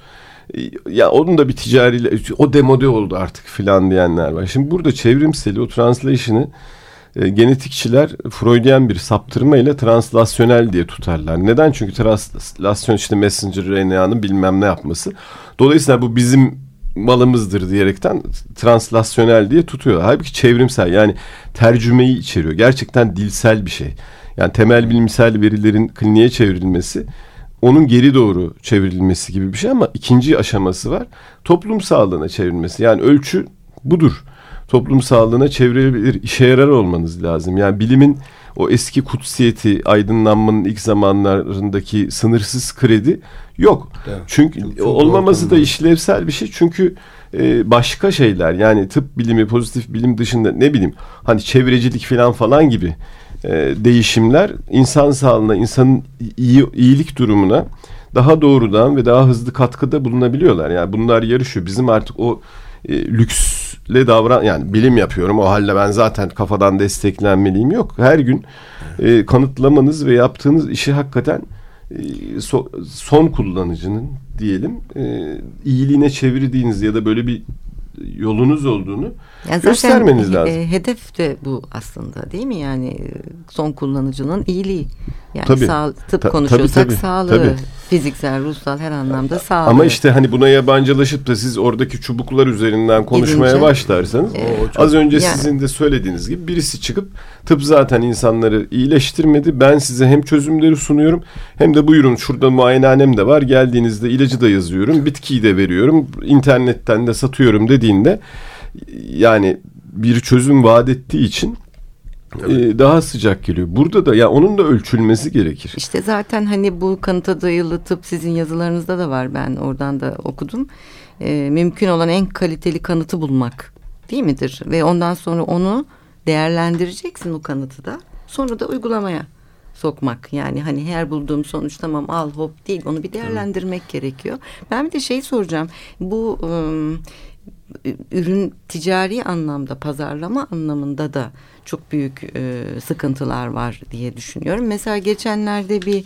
Ya onun da bir ticari, o demode oldu artık filan diyenler var. Şimdi burada çevrimseli, o translation'ı e, genetikçiler Freudian bir saptırma ile translasyonel diye tutarlar. Neden? Çünkü translasyon işte messenger R N A'nın bilmem ne yapması. Dolayısıyla bu bizim malımızdır diyerekten translasyonel diye tutuyor. Halbuki çevrimsel yani tercümeyi içeriyor. Gerçekten dilsel bir şey. Yani temel bilimsel verilerin kliniğe çevrilmesi, onun geri doğru çevrilmesi gibi bir şey ama ikinci aşaması var. Toplum sağlığına çevrilmesi. Yani ölçü budur. Toplum sağlığına çevrilebilir, işe yarar olmanız lazım. Yani bilimin o eski kutsiyeti, aydınlanmanın ilk zamanlarındaki sınırsız kredi yok. Evet. Çünkü çok, çok olmaması da işlevsel bir şey. Çünkü e, başka şeyler yani tıp bilimi, pozitif bilim dışında ne bileyim hani çevrecilik falan falan gibi e, değişimler insan sağlığına, insanın iyi, iyilik durumuna daha doğrudan ve daha hızlı katkıda bulunabiliyorlar. Yani bunlar yarışıyor. Bizim artık o e, lüksle davran yani bilim yapıyorum o halde ben zaten kafadan desteklenmeliyim yok. Her gün e, kanıtlamanız ve yaptığınız işi hakikaten e, so, son kullanıcının diyelim e, iyiliğine çevirdiğiniz ya da böyle bir yolunuz olduğunu yani göstermeniz lazım. E, hedef de bu aslında değil mi? Yani son kullanıcının iyiliği. Yani tabii, sağ, tıp ta, konuşuyorsak tabii, tabii, sağlığı, tabii. fiziksel, ruhsal her anlamda sağlığı. Ama işte hani buna yabancılaşıp da siz oradaki çubuklar üzerinden konuşmaya Gidince, başlarsanız e, az önce yani, sizin de söylediğiniz gibi birisi çıkıp tıp zaten insanları iyileştirmedi. Ben size hem çözümleri sunuyorum hem de buyurun şurada muayenehanem de var. Geldiğinizde ilacı da yazıyorum, bitkiyi de veriyorum, internetten de satıyorum dediğinde yani bir çözüm vaat ettiği için Ee, daha sıcak geliyor. Burada da ya onun da ölçülmesi gerekir. İşte zaten hani bu kanıta dayalı tıp sizin yazılarınızda da var. Ben oradan da okudum. Ee, mümkün olan en kaliteli kanıtı bulmak değil midir? Ve ondan sonra onu değerlendireceksin o kanıtı da. Sonra da uygulamaya sokmak. Yani hani her bulduğum sonuç tamam al hop değil. Onu bir değerlendirmek evet. gerekiyor. Ben bir de şey soracağım. Bu ıı, ürün ticari anlamda, pazarlama anlamında da çok büyük e, sıkıntılar var diye düşünüyorum. Mesela geçenlerde bir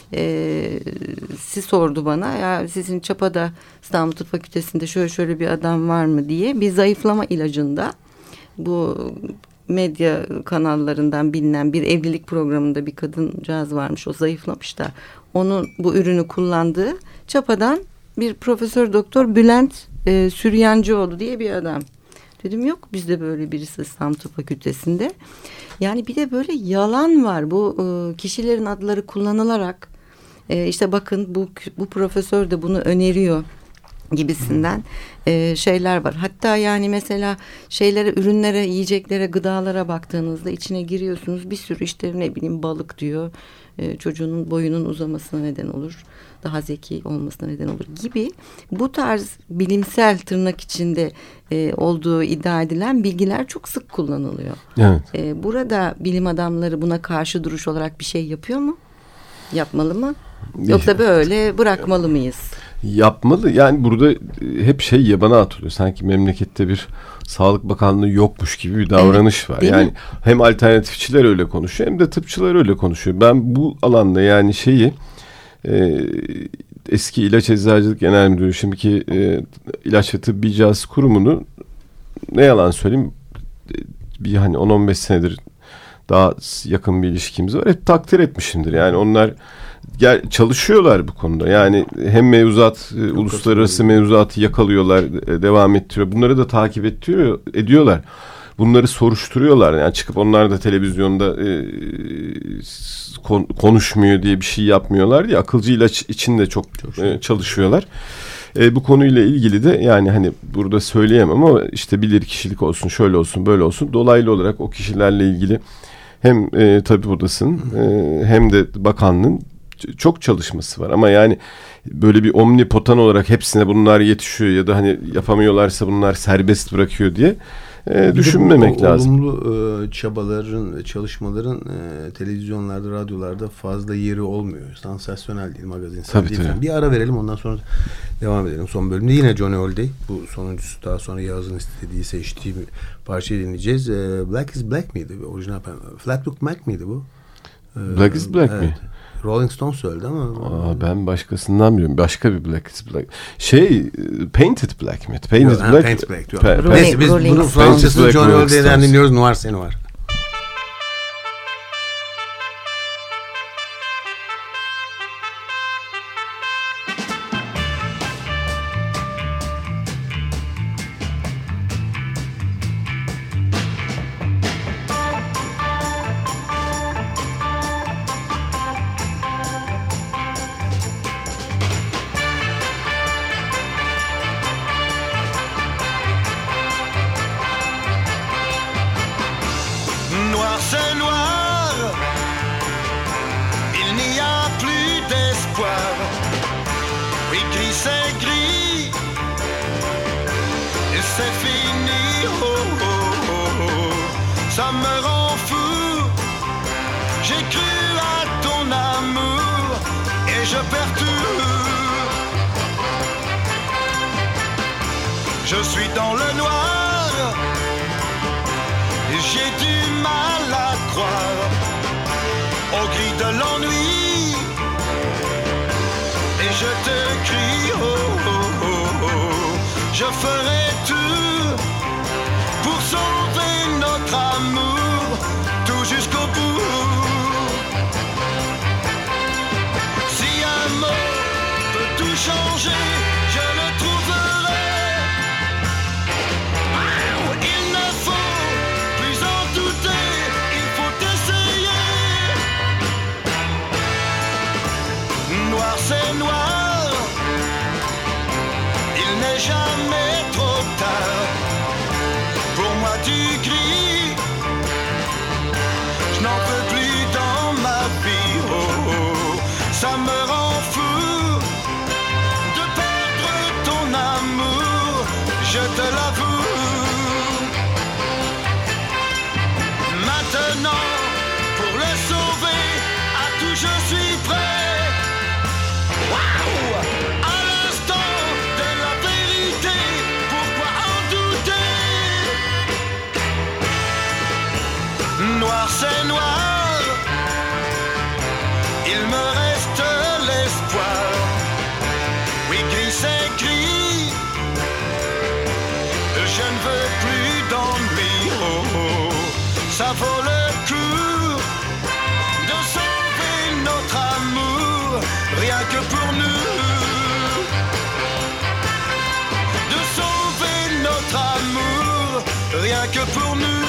e, siz sordu bana ya sizin Çapa'da İstanbul Tıp Fakültesi'nde şöyle şöyle bir adam var mı diye bir zayıflama ilacında bu medya kanallarından bilinen bir evlilik programında bir kadıncağız varmış o zayıflamış da onun bu ürünü kullandığı Çapa'dan bir profesör doktor Bülent e, Süryancıoğlu diye bir adam. Dedim yok bizde böyle birisi İstanbul Tıp Fakültesi'nde. Yani bir de böyle yalan var. Bu e, kişilerin adları kullanılarak e, işte bakın bu bu profesör de bunu öneriyor gibisinden e, şeyler var. Hatta yani mesela şeylere, ürünlere, yiyeceklere, gıdalara baktığınızda içine giriyorsunuz. Bir sürü işte ne bileyim balık diyor. E, çocuğunun boyunun uzamasına neden olur. Daha zeki olmasına neden olur gibi bu tarz bilimsel tırnak içinde e, olduğu iddia edilen bilgiler çok sık kullanılıyor. Evet. E, burada bilim adamları buna karşı duruş olarak bir şey yapıyor mu? Yapmalı mı? Yoksa böyle bırakmalı mıyız? Yapmalı. Yani burada hep şey yabana atılıyor. Sanki memlekette bir Sağlık Bakanlığı yokmuş gibi bir davranış evet, var. Yani mi? Hem alternatifçiler öyle konuşuyor hem de tıpçılar öyle konuşuyor. Ben bu alanda yani şeyi e, eski İlaç Eczacılık Genel Müdürü, şimdiki e, İlaç ve Tıbbi Cihaz Kurumu'nu ne yalan söyleyeyim bir hani on on beş senedir daha yakın bir ilişkimiz var. Hep takdir etmişimdir. Yani onlar gel, çalışıyorlar bu konuda. Yani hem mevzuat, e, uluslararası mevzuatı yakalıyorlar, e, devam ettiriyor. Bunları da takip ettiriyor, ediyorlar. Bunları soruşturuyorlar. Yani çıkıp onlar da televizyonda e, kon, konuşmuyor diye bir şey yapmıyorlar diye. Akılcı ilaç için de çok, çok e, çalışıyorlar. E, bu konuyla ilgili de yani hani burada söyleyemem ama işte bilir kişilik olsun, şöyle olsun, böyle olsun. Dolaylı olarak o kişilerle ilgili hem e, tabip odasının e, hem de bakanlığın çok çalışması var. Ama yani böyle bir omnipotan olarak hepsine bunlar yetişiyor ya da hani yapamıyorlarsa bunlar serbest bırakıyor diye e, düşünmemek bu, lazım. Olumlu e, çabaların, çalışmaların e, televizyonlarda, radyolarda fazla yeri olmuyor. Sansasyonel değil, magazinsel tabii, değil. tabii. Bir ara verelim, ondan sonra devam edelim. Son bölümde yine Johnny Hallyday. Bu sonuncusu, daha sonra Yağız'ın istediği, seçtiği bir parçayı dinleyeceğiz. E, Black is Black miydi? Orijinal Fleetwood Mac miydi bu? E, Black is Black evet. mi? Rolling Stones söyledi ama. Aa, ben başkasından biliyorum. Başka bir Black is Black. Şey, Painted Black mi? Painted Yok, Black. Painted Black diyor. Pa- Neyse biz bunu Fransız'ın Johnny Hallyday'den dinliyoruz. Noir c'est Noir. Je suis dans le noir, j'ai du mal à croire au cri de l'ennui, et je te crie oh oh oh oh, je ferai tout pour sauver notre amour, tout jusqu'au bout. Si un mot peut tout changer, je le trouverai. C'est noir, il n'est jamais trop tard. Pour moi tu cries, je n'en peux plus dans ma vie. Oh, oh, ça me rend fou de perdre ton amour, je te l'avoue. Maintenant, pour le sauver, à tout je suis prêt. À l'instant de la vérité, pourquoi en douter? Noir c'est noir, il me reste l'espoir. Oui, gris c'est gris, je ne veux plus d'ennui. Oh, oh, ça vaut le coup de sauver notre amour, rien que pour nous. Rien que pour nous.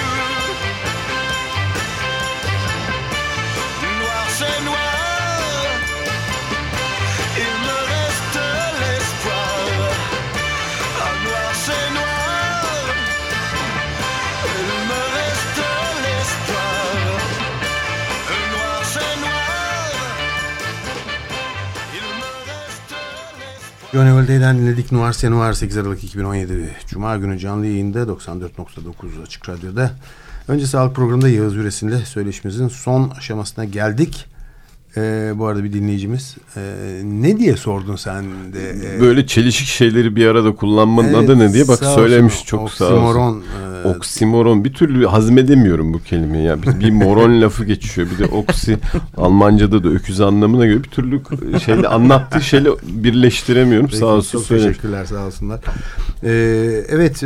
Noir c'est noir, il me reste l'espoir. Ah, noir c'est noir, il me reste l'espoir. Noir c'est noir, il me reste l'espoir. Johnny Hallyday'den dinledik. Noir c'est Noir, sekiz Aralık iki bin on yedi Cuma günü canlı yayında doksan dört nokta dokuz Açık Radyo'da. Önce sağlık programında Yağız Yüresin'le söyleşimizin son aşamasına geldik. Ee, bu arada bir dinleyicimiz ee, ne diye sordun sen de? Ee, Böyle çelişik şeyleri bir arada kullanmanın evet, adı ne diye bak söylemiş olsun, çok oksimoron, sağ olsun. E... Oksimoron bir türlü hazmedemiyorum bu kelimeyi. Ya. Bir, bir moron lafı geçiyor. Bir de oksi Almanca'da da öküz anlamına göre bir türlü şeyle anlattığı şeyle birleştiremiyorum. Peki, sağ olsun çok söylemiş. Teşekkürler sağ olsunlar. Ee, evet e,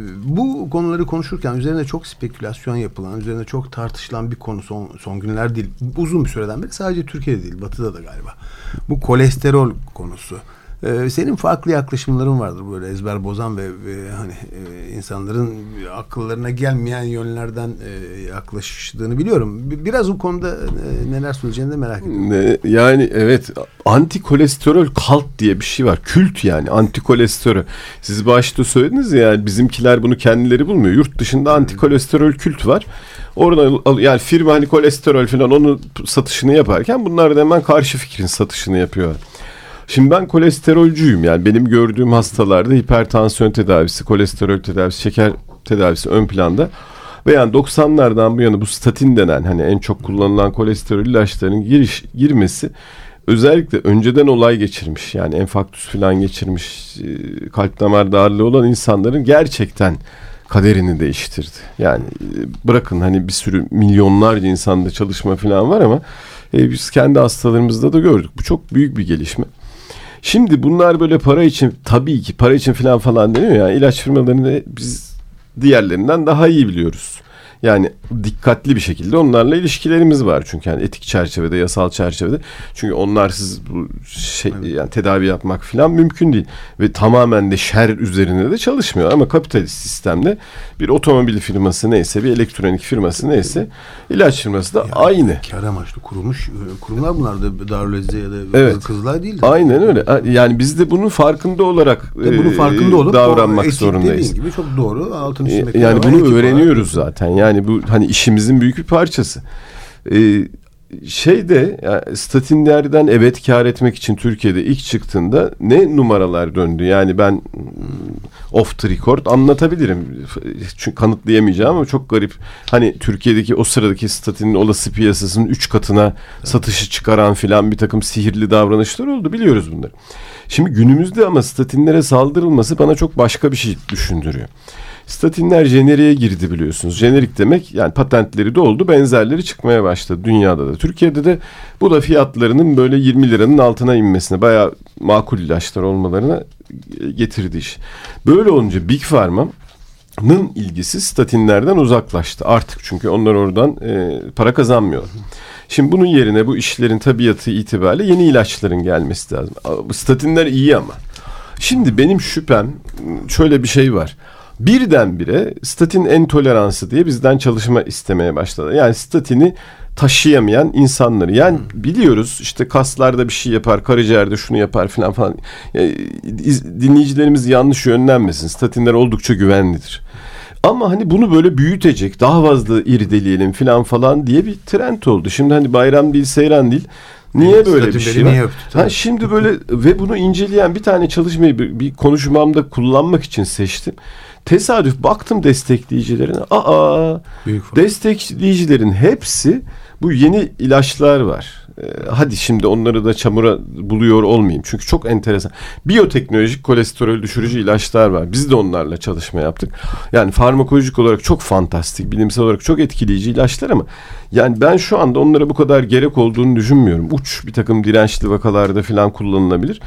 bu konuları konuşurken üzerine çok spekülasyon yapılan, üzerine çok tartışılan bir konu son, son günler değil. Uzun bir süreden beri sadece Türkiye'de değil, Batı'da da galiba. Bu kolesterol konusu. Ee, senin farklı yaklaşımların vardır böyle ezber bozan ve, ve hani e, insanların akıllarına gelmeyen yönlerden e, yaklaştığını biliyorum. Biraz bu konuda e, neler söyleyeceğini de merak ediyorum. Yani evet, anti kolesterol kalt diye bir şey var. Kült yani anti kolesterol. Siz başta söylediniz ya, yani bizimkiler bunu kendileri bulmuyor. Yurt dışında anti kolesterol kült var. Oradan yani firma hani kolesterol falan onun satışını yaparken bunlar da hemen karşı fikrin satışını yapıyorlar. Şimdi ben kolesterolcüyüm, yani benim gördüğüm hastalarda hipertansiyon tedavisi, kolesterol tedavisi, şeker tedavisi ön planda ve yani doksanlardan bu yana bu statin denen hani en çok kullanılan kolesterol ilaçlarının giriş girmesi özellikle önceden olay geçirmiş, yani enfarktüs falan geçirmiş, kalp damar darlığı olan insanların gerçekten kaderini değiştirdi. Yani bırakın hani bir sürü milyonlarca insanda çalışma falan var ama e, biz kendi hastalarımızda da gördük. Bu çok büyük bir gelişme. Şimdi bunlar böyle para için, tabii ki para için falan falan deniyor ya, ilaç firmalarını biz diğerlerinden daha iyi biliyoruz. Yani dikkatli bir şekilde onlarla ilişkilerimiz var çünkü yani etik çerçevede, yasal çerçevede. Çünkü onlarsız bu şey yani tedavi yapmak falan mümkün değil ve tamamen de şer üzerine de çalışmıyor. Ama kapitalist sistemde bir otomobil firması neyse, bir elektronik firması neyse, ilaç firması da yani aynı. Kâr amaçlı kurulmuş kurumlar bunlar da, Darülezze ya da evet. Kızılay değil. Aynen öyle. Yani biz de bunun farkında olarak e, bunun farkında olup davranmak zorundayız. Gibi çok doğru. Altını çizmek yani bunu öğreniyoruz olarak zaten. Yani Yani bu hani işimizin büyük bir parçası. Ee, şeyde yani statinlerden evet kar etmek için Türkiye'de ilk çıktığında ne numaralar döndü. Yani ben off the record anlatabilirim. Çünkü kanıtlayamayacağım ama çok garip. Hani Türkiye'deki o sıradaki statinin olası piyasasının üç katına satışı çıkaran filan bir takım sihirli davranışlar oldu. Biliyoruz bunları. Şimdi günümüzde ama statinlere saldırılması bana çok başka bir şey düşündürüyor. Statinler jeneriğe girdi biliyorsunuz. Jenerik demek yani patentleri de oldu, benzerleri çıkmaya başladı dünyada da. Türkiye'de de bu da fiyatlarının böyle yirmi liranın altına inmesine, bayağı makul ilaçlar olmalarına getirdi iş. Böyle olunca Big Pharma'nın ilgisi statinlerden uzaklaştı artık, çünkü onlar oradan e, para kazanmıyorlar. Şimdi bunun yerine bu işlerin tabiatı itibariyle yeni ilaçların gelmesi lazım. Statinler iyi ama. Şimdi benim şüphem, şöyle bir şey var. Birdenbire statin entoleransı diye bizden çalışma istemeye başladı. Yani statini taşıyamayan insanları. Yani biliyoruz işte kaslarda bir şey yapar, karaciğerde şunu yapar falan falan. Yani dinleyicilerimiz yanlış yönlenmesin. Statinler oldukça güvenlidir. Ama hani bunu böyle büyütecek, daha fazla irdeleyelim falan falan diye bir trend oldu. Şimdi hani bayram değil, seyran değil. Niye böyle bir şey var? Ha, şimdi böyle ve bunu inceleyen bir tane çalışmayı bir, bir konuşmamda kullanmak için seçtim. Tesadüf baktım destekleyicilerine. Aa, destekleyicilerin hepsi bu yeni ilaçlar var. Ee, hadi şimdi onları da çamura buluyor olmayayım. Çünkü çok enteresan. Biyoteknolojik kolesterol düşürücü ilaçlar var. Biz de onlarla çalışma yaptık. Yani farmakolojik olarak çok fantastik, bilimsel olarak çok etkileyici ilaçlar ama yani ben şu anda onlara bu kadar gerek olduğunu düşünmüyorum. Uç bir takım dirençli vakalarda falan kullanılabilir.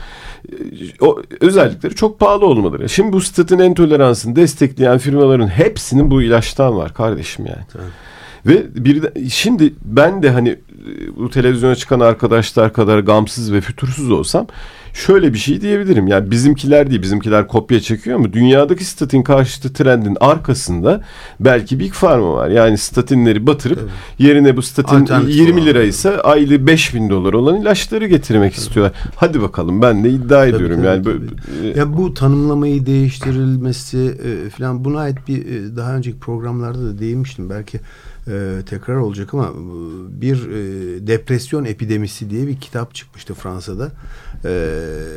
O özellikleri çok pahalı olmaları. Şimdi bu statin intoleransını destekleyen firmaların hepsinin bu ilaçtan var kardeşim yani. Evet. Ve bir de, şimdi ben de hani bu televizyona çıkan arkadaşlar kadar gamsız ve fütursuz olsam şöyle bir şey diyebilirim. Yani bizimkiler değil, bizimkiler kopya çekiyor ama dünyadaki statin karşıtı trendin arkasında belki Big Pharma var. Yani statinleri batırıp evet. yerine bu statin yirmi liraysa aylığı beş bin dolar olan ilaçları getirmek evet. istiyorlar. Hadi bakalım, ben de iddia tabii, ediyorum. Tabii, yani tabii. Böyle, ya bu tanımlamayı değiştirilmesi e, falan buna ait bir e, daha önceki programlarda da değinmiştim. Belki Ee, tekrar olacak ama bir e, depresyon epidemisi diye bir kitap çıkmıştı Fransa'da. Ee,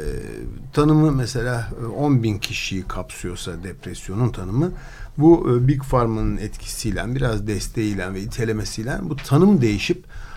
tanımı mesela on bin kişiyi kapsıyorsa depresyonun tanımı, bu e, Big Pharma'nın etkisiyle, biraz desteğiyle ve itelemesiyle bu tanım değişip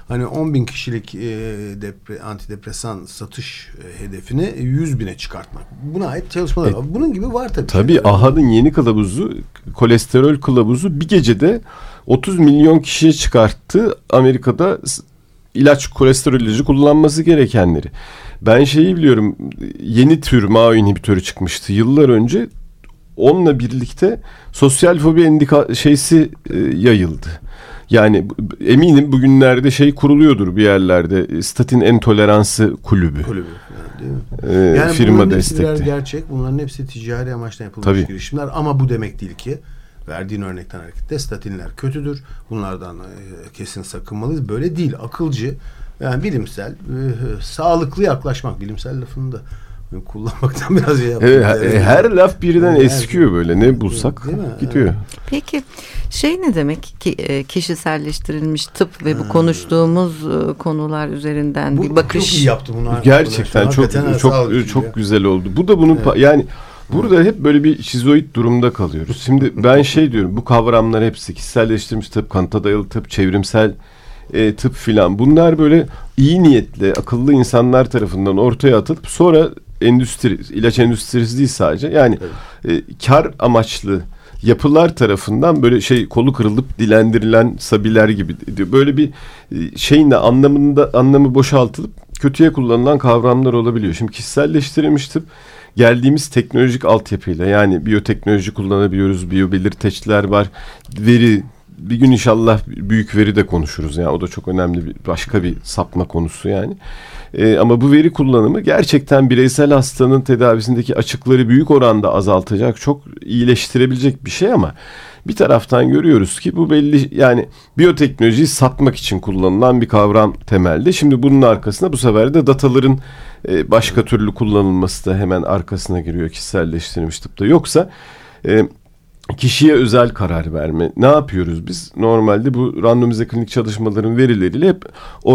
hani on bin kişilik e, depre, antidepresan satış e, hedefini yüz bine çıkartmak. Buna ait çalışmalar var. Bunun gibi var tabii. Tabii AHA'nın yeni kılavuzu, kolesterol kılavuzu bir gecede otuz milyon kişiye çıkarttı Amerika'da ilaç, kolesterol ilacı kullanması gerekenleri. Ben şeyi biliyorum, yeni tür MAO inhibitörü çıkmıştı yıllar önce. Onunla birlikte sosyal fobi endika şeysi e, yayıldı. Yani eminim bugünlerde şey kuruluyordur bir yerlerde, statin entoleransı kulübü. Kulübü yani, değil mi? E, yani firma destekli. Gerçek. Bunların hepsi ticari amaçla yapılmış Tabii. girişimler ama bu demek değil ki verdiğin örnekten hareketle statinler kötüdür. Bunlardan e, kesin sakınmalıyız. Böyle değil. Akılcı, yani bilimsel, e, sağlıklı yaklaşmak. Bilimsel lafını da kullanmaktan biraz şey yaptım. Evet, her, her laf birden yani eskiyor böyle. Ne bulsak gidiyor. Peki şey ne demek ki kişiselleştirilmiş tıp ve bu konuştuğumuz konular üzerinden bu, bir bakış. Çok iyi yaptı bunu. Gerçekten çok çok çok, çok güzel oldu. Bu da bunun evet. yani burada hep böyle bir şizoid durumda kalıyoruz. Şimdi ben şey diyorum, bu kavramlar hepsi kişiselleştirilmiş tıp, kanıta dayalı tıp, çevrimsel e, tıp filan, bunlar böyle iyi niyetli, akıllı insanlar tarafından ortaya atılıp sonra endüstri, ilaç endüstrisi değil sadece, yani evet. e, kar amaçlı yapılar tarafından böyle şey kolu kırılıp dilendirilen sabiler gibi diyor. Böyle bir e, şeyin de anlamında anlamı boşaltılıp kötüye kullanılan kavramlar olabiliyor. Şimdi kişiselleştirilmiş tıp geldiğimiz teknolojik altyapıyla, yani biyoteknoloji kullanabiliyoruz, biyobelirteçler var, veri, bir gün inşallah büyük veri de konuşuruz. Yani o da çok önemli bir başka bir sapma konusu yani. Ee, ama bu veri kullanımı gerçekten bireysel hastanın tedavisindeki açıkları büyük oranda azaltacak, çok iyileştirebilecek bir şey ama bir taraftan görüyoruz ki bu belli, yani biyoteknolojiyi satmak için kullanılan bir kavram temelde. Şimdi bunun arkasına bu sefer de dataların e, başka türlü kullanılması da hemen arkasına giriyor kişiselleştirilmiş tıpta. Yoksa e, kişiye özel karar verme. Ne yapıyoruz biz? Normalde bu randomize klinik çalışmaların verileriyle hep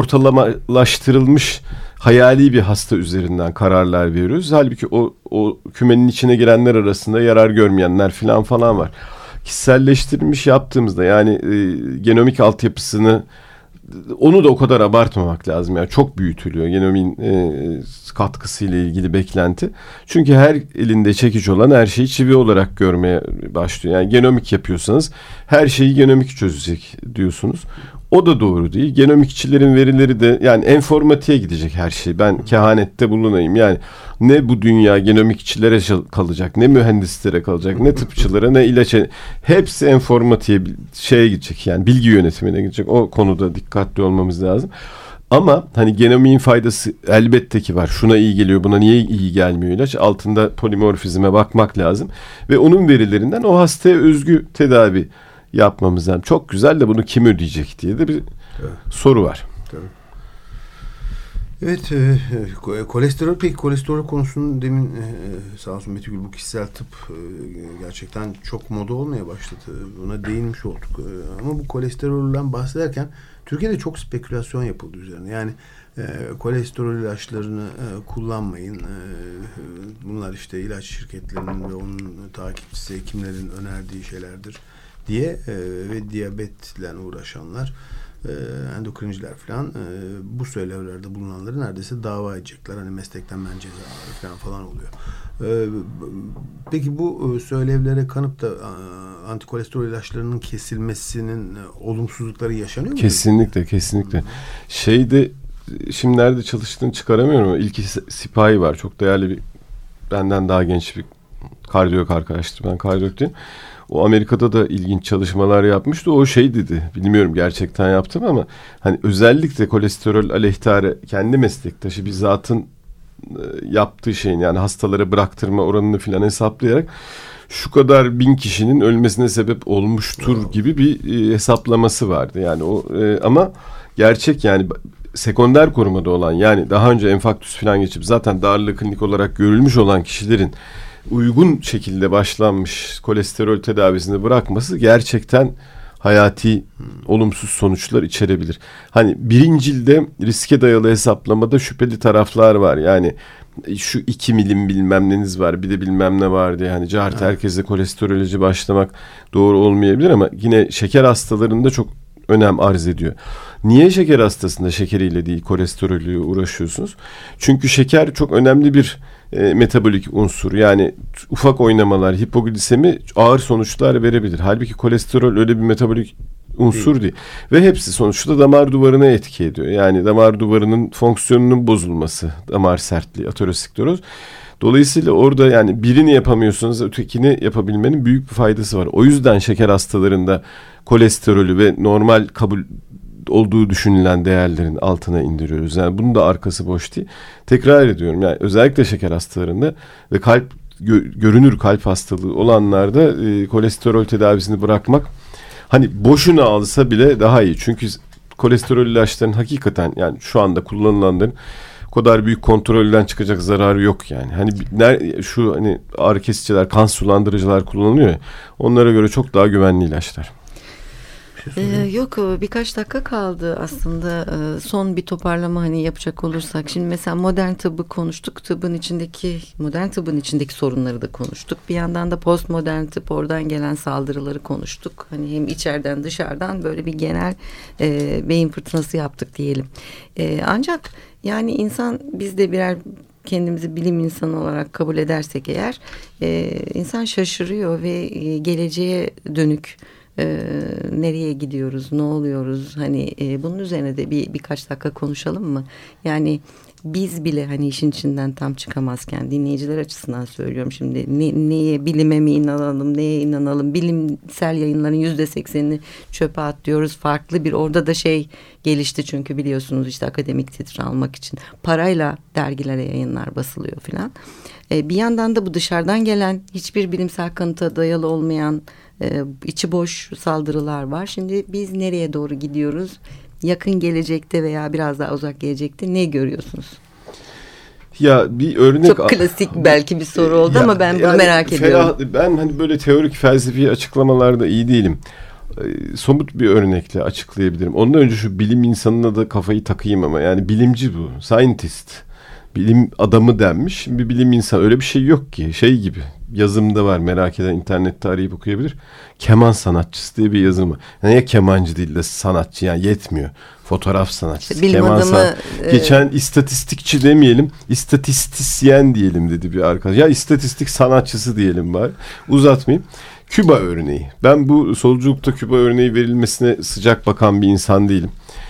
ortalamalaştırılmış hayali bir hasta üzerinden kararlar veriyoruz. Halbuki o, o kümenin içine girenler arasında yarar görmeyenler falan falan var. Kişiselleştirilmiş yaptığımızda, yani e, genomik altyapısını, onu da o kadar abartmamak lazım. Yani çok büyütülüyor genomin e, katkısıyla ilgili beklenti. Çünkü her elinde çekiç olan her şeyi çivi olarak görmeye başlıyor. Yani genomik yapıyorsanız her şeyi genomik çözecek diyorsunuz. O da doğru değil. Genomikçilerin verileri de, yani informatiğe gidecek her şey. Ben kehanette bulunayım. Yani ne bu dünya genomikçilere kalacak, ne mühendislere kalacak, ne tıpçılara, ne ilaça. Hepsi informatiğe, şeye gidecek. Yani bilgi yönetimine gidecek. O konuda dikkatli olmamız lazım. Ama hani genomiğin faydası elbette ki var. Şuna iyi geliyor, buna niye iyi gelmiyor ilaç? Altında polimorfizme bakmak lazım. Ve onun verilerinden o hastaya özgü tedavi yapmamız lazım. Çok güzel de bunu kim ödeyecek diye de bir evet. soru var. Tabii. Evet, e, kolesterol, peki kolesterol konusunu demin e, sağ olsun Metigül, bu kişisel tıp e, gerçekten çok moda olmaya başladı. Buna değinmiş olduk. E, ama bu kolesterolden bahsederken Türkiye'de çok spekülasyon yapıldı üzerine. Yani e, kolesterol ilaçlarını e, kullanmayın. E, bunlar işte ilaç şirketlerinin ve onun takipçisi hekimlerin önerdiği şeylerdir diye e, ve diyabetle uğraşanlar, e, endokrinciler falan e, bu söylevlerde bulunanları neredeyse dava edecekler. Hani meslekten men cezaları falan falan oluyor. E, peki bu söylevlere kanıp da e, antikolesterol ilaçlarının kesilmesinin e, olumsuzlukları yaşanıyor mu? Kesinlikle, kesinlikle. Hmm. Şeyde şimdi nerede çalıştığını çıkaramıyorum ama İlki Sipahi var. Çok değerli bir, benden daha genç bir kardiyolog arkadaştır. Ben kardiyolog değilim. O Amerika'da da ilginç çalışmalar yapmıştı. O şey dedi, bilmiyorum gerçekten yaptım ama hani özellikle kolesterol aleyhtarı kendi meslektaşı bir zatın e, yaptığı şeyin, yani hastalara bıraktırma oranını filan hesaplayarak şu kadar bin kişinin ölmesine sebep olmuştur gibi bir e, hesaplaması vardı. Yani o e, ama gerçek, yani sekonder korumada olan, yani daha önce enfarktüs filan geçip zaten darlığı klinik olarak görülmüş olan kişilerin uygun şekilde başlanmış kolesterol tedavisini bırakması gerçekten hayati hmm. olumsuz sonuçlar içerebilir. Hani birincilde riske dayalı hesaplamada şüpheli taraflar var. Yani şu iki milim bilmem neniz var, bir de bilmem ne var diye. Hani cart evet. herkese kolesteroleci başlamak doğru olmayabilir ama yine şeker hastalarında çok önem arz ediyor. Niye şeker hastasında şekeriyle değil kolesterolüyle uğraşıyorsunuz? Çünkü şeker çok önemli bir e, metabolik unsur. Yani ufak oynamalar, hipoglisemi ağır sonuçlar verebilir. Halbuki kolesterol öyle bir metabolik unsur değil. değil. Ve hepsi sonuçta damar duvarına etki ediyor. Yani damar duvarının fonksiyonunun bozulması, damar sertliği, ateroskleroz. Dolayısıyla orada yani birini yapamıyorsanız ötekini yapabilmenin büyük bir faydası var. O yüzden şeker hastalarında kolesterolü ve normal kabul olduğu düşünülen değerlerin altına indiriyoruz. Yani bunun da arkası boş değil. Tekrar ediyorum yani özellikle şeker hastalarında ve kalp gö- görünür kalp hastalığı olanlarda e, kolesterol tedavisini bırakmak hani boşuna alsa bile daha iyi. Çünkü kolesterol ilaçlarının hakikaten yani şu anda kullanılanların o kadar büyük kontrolden çıkacak zararı yok yani. Hani ner, şu hani ağrı kesiciler, kan sulandırıcılar kullanılıyor ya, onlara göre çok daha güvenli ilaçlar. Ee, yok birkaç dakika kaldı aslında. Ee, son bir toparlama hani yapacak olursak. Şimdi mesela modern tıbbı konuştuk. Tıbbın içindeki modern tıbbın içindeki sorunları da konuştuk. Bir yandan da postmodern tıp, oradan gelen saldırıları konuştuk. Hani hem içeriden dışarıdan böyle bir genel e, beyin fırtınası yaptık diyelim. E, ancak yani insan, biz de birer kendimizi bilim insanı olarak kabul edersek eğer e, insan şaşırıyor ve e, geleceğe dönük Ee, nereye gidiyoruz, ne oluyoruz, hani e, bunun üzerine de bir birkaç dakika konuşalım mı? Yani biz bile hani işin içinden tam çıkamazken, dinleyiciler açısından söylüyorum şimdi, ne, neye, bilime mi inanalım, neye inanalım, bilimsel yayınların yüzde seksenini çöpe atıyoruz. Farklı bir, orada da şey gelişti çünkü biliyorsunuz işte akademik titre almak için parayla dergilere yayınlar basılıyor filan. Ee, bir yandan da bu dışarıdan gelen, hiçbir bilimsel kanıta dayalı olmayan, e, içi boş saldırılar var. Şimdi biz nereye doğru gidiyoruz? Yakın gelecekte veya biraz daha uzak gelecekte ne görüyorsunuz? Ya bir örnek... Çok klasik belki bir soru oldu ya, ama ben bunu yani merak ferah, ediyorum. Ben hani böyle teorik felsefi açıklamalarda iyi değilim. E, somut bir örnekle açıklayabilirim. Ondan önce şu bilim insanına da kafayı takayım ama yani bilimci bu. Scientist. Bilim adamı denmiş. Bir bilim insanı. Öyle bir şey yok ki. Şey gibi. Yazımda var, merak eden internette arayıp okuyabilir. Keman sanatçısı diye bir yazım var. Niye kemancı değil de sanatçı, yani yetmiyor. Fotoğraf sanatçısı. İşte bilim adamı, san- e... Geçen istatistikçi demeyelim, istatistisyen diyelim dedi bir arkadaş. Ya istatistik sanatçısı diyelim bari. Uzatmayayım. Küba örneği. Ben bu solculukta Küba örneği verilmesine sıcak bakan bir insan değilim.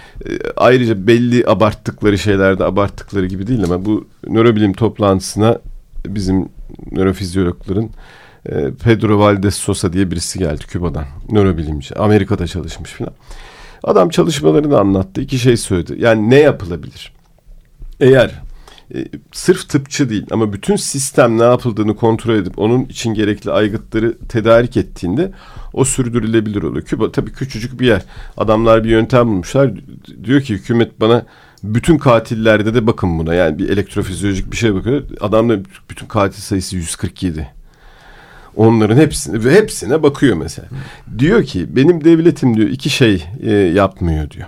Ayrıca belli abarttıkları şeylerde abarttıkları gibi değil ama bu nörobilim toplantısına bizim nörofizyologların e, Pedro Valdez Sosa diye birisi geldi Küba'dan. Nörobilimci. Amerika'da çalışmış falan. Adam çalışmalarını anlattı. İki şey söyledi. Yani ne yapılabilir? Eğer e, sırf tıpçı değil ama bütün sistem ne yapıldığını kontrol edip onun için gerekli aygıtları tedarik ettiğinde o sürdürülebilir oluyor. Küba tabii küçücük bir yer. Adamlar bir yöntem bulmuşlar. Diyor ki hükümet bana bütün katillerde de bakın buna. Yani bir elektrofizyolojik bir şey bakıyor. Adamda bütün katil sayısı yüz kırk yedi. Onların hepsine ve hepsine bakıyor mesela. Diyor ki benim devletim diyor iki şey e, yapmıyor diyor.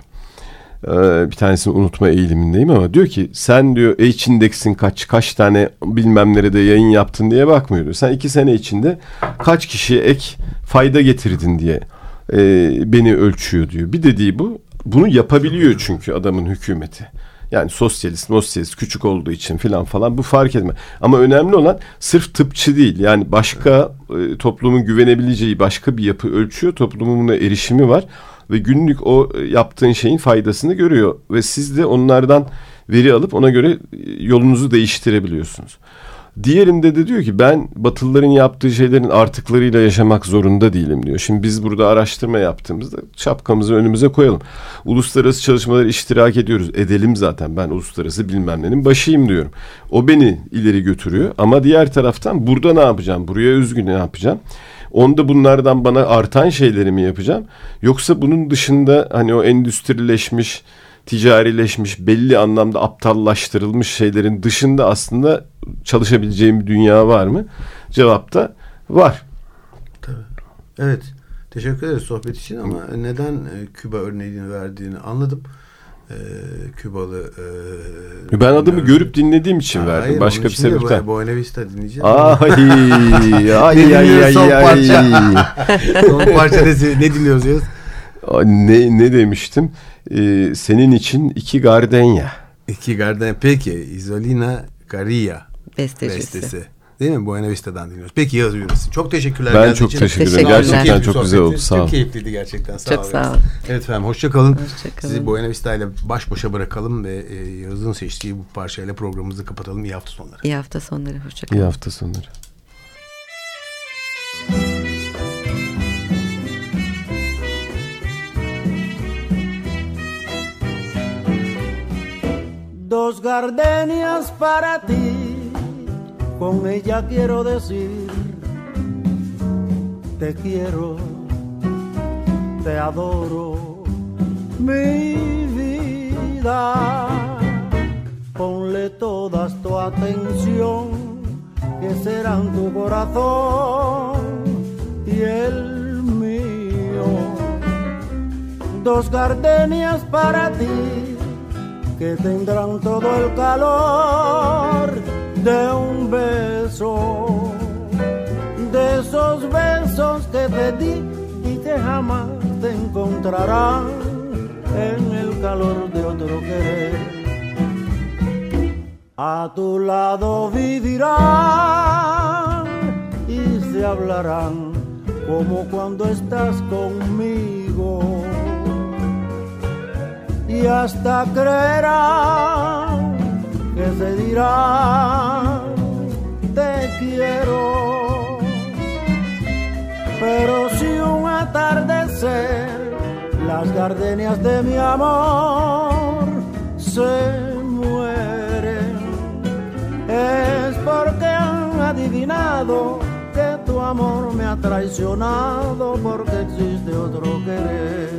Ee, bir tanesini unutma eğilimindeyim ama diyor ki sen diyor H-indeksin kaç kaç tane bilmem nerede yayın yaptın diye bakmıyor diyor. Sen iki sene içinde kaç kişiye ek fayda getirdin diye e, beni ölçüyor diyor. Bir dediği bu. Bunu yapabiliyor çünkü adamın hükümeti. Yani sosyalist, sosyalist küçük olduğu için filan falan bu fark etme. Ama önemli olan sırf tıpçı değil. Yani başka e, toplumun güvenebileceği başka bir yapı ölçüyor. Toplumun buna erişimi var. Ve günlük o yaptığın şeyin faydasını görüyor. Ve siz de onlardan veri alıp ona göre yolunuzu değiştirebiliyorsunuz. Diğerinde de diyor ki ben Batılıların yaptığı şeylerin artıklarıyla yaşamak zorunda değilim diyor. Şimdi biz burada araştırma yaptığımızda şapkamızı önümüze koyalım. Uluslararası çalışmalara iştirak ediyoruz. Edelim zaten, ben uluslararası bilmem nenin başıyım diyorum. O beni ileri götürüyor ama diğer taraftan burada ne yapacağım? Buraya özgü ne yapacağım? Onda bunlardan bana artan şeyleri mi yapacağım? Yoksa bunun dışında hani o endüstrileşmiş, ticarileşmiş, belli anlamda aptallaştırılmış şeylerin dışında aslında çalışabileceğim bir dünya var mı? Cevap da var. Tabii. Evet. Teşekkür ederiz sohbet için ama neden e, Küba örneğini verdiğini anladım. E, Kübalı e, ben adımı dinler. Görüp dinlediğim için ha, verdim. Hayır, başka bir sebepten. Buena Vista dinleyeceğim. Ay ay ay ay ay. Son parça ne, ne dinliyoruz? Ne, ne demiştim? Ee, senin için iki gardenya. İki gardenya. Peki. Isolina Caria Bestecisi. bestesi. Değil mi? Buena Vista'dan dinliyoruz. Peki Yağız Yunus'un. Çok teşekkürler. Ben çok teşekkür ederim. Gerçekten çok güzel oldu. Sağ ol. Çok keyifliydi gerçekten. Sağ çok ol. sağ ol. Evet efendim. Hoşça kalın. Hoşça kalın. Sizi Buena Vista ile baş başa bırakalım ve e, Yağız'ın seçtiği bu parçayla programımızı kapatalım. İyi hafta sonları. İyi hafta sonları. Hoşça kalın. İyi hafta sonları. Dos gardenias para ti, con ella quiero decir, te quiero, te adoro, mi vida. Ponle toda tu atención, que serán tu corazón y el mío. Dos gardenias para ti, que tendrán todo el calor de un beso, de esos besos que te di y que jamás te encontrarán en el calor de otro querer. A tu lado vivirán y se hablarán como cuando estás conmigo. Y hasta creerán que se dirán te quiero. Pero si un atardecer las gardenias de mi amor se mueren, es porque han adivinado que tu amor me ha traicionado, porque existe otro querer.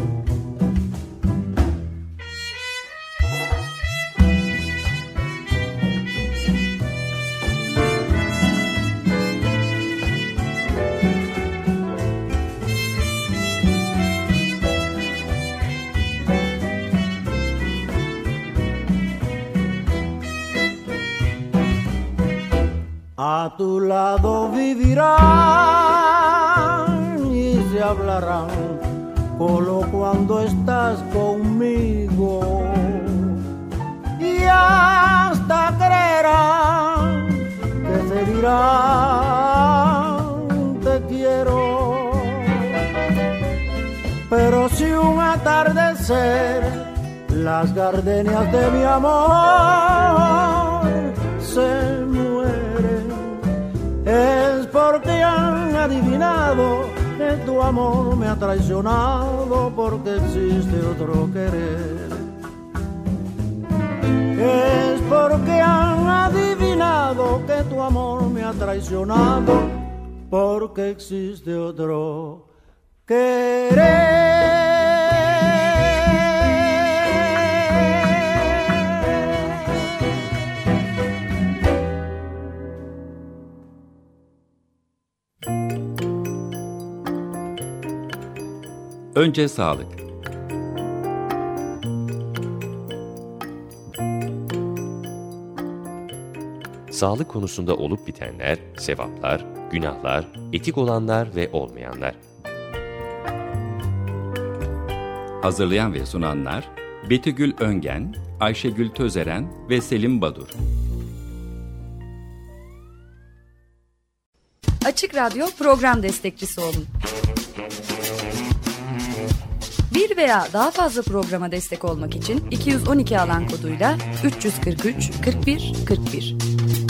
A tu lado vivirán y se hablarán solo cuando estás conmigo. Y hasta creerán que se dirán te quiero. Pero si un atardecer las gardenias de mi amor se es porque han adivinado que tu amor me ha traicionado, porque existe otro querer. Es porque han adivinado que tu amor me ha traicionado, porque existe otro querer. Önce sağlık. Sağlık konusunda olup bitenler, sevaplar, günahlar, etik olanlar ve olmayanlar. Hazırlayan ve sunanlar Betügül Öngen, Ayşegül Tözeren ve Selim Badur. Açık Radyo program destekçisi olun. Bir veya daha fazla programa destek olmak için iki yüz on iki alan koduyla üç yüz kırk üç kırk bir kırk bir.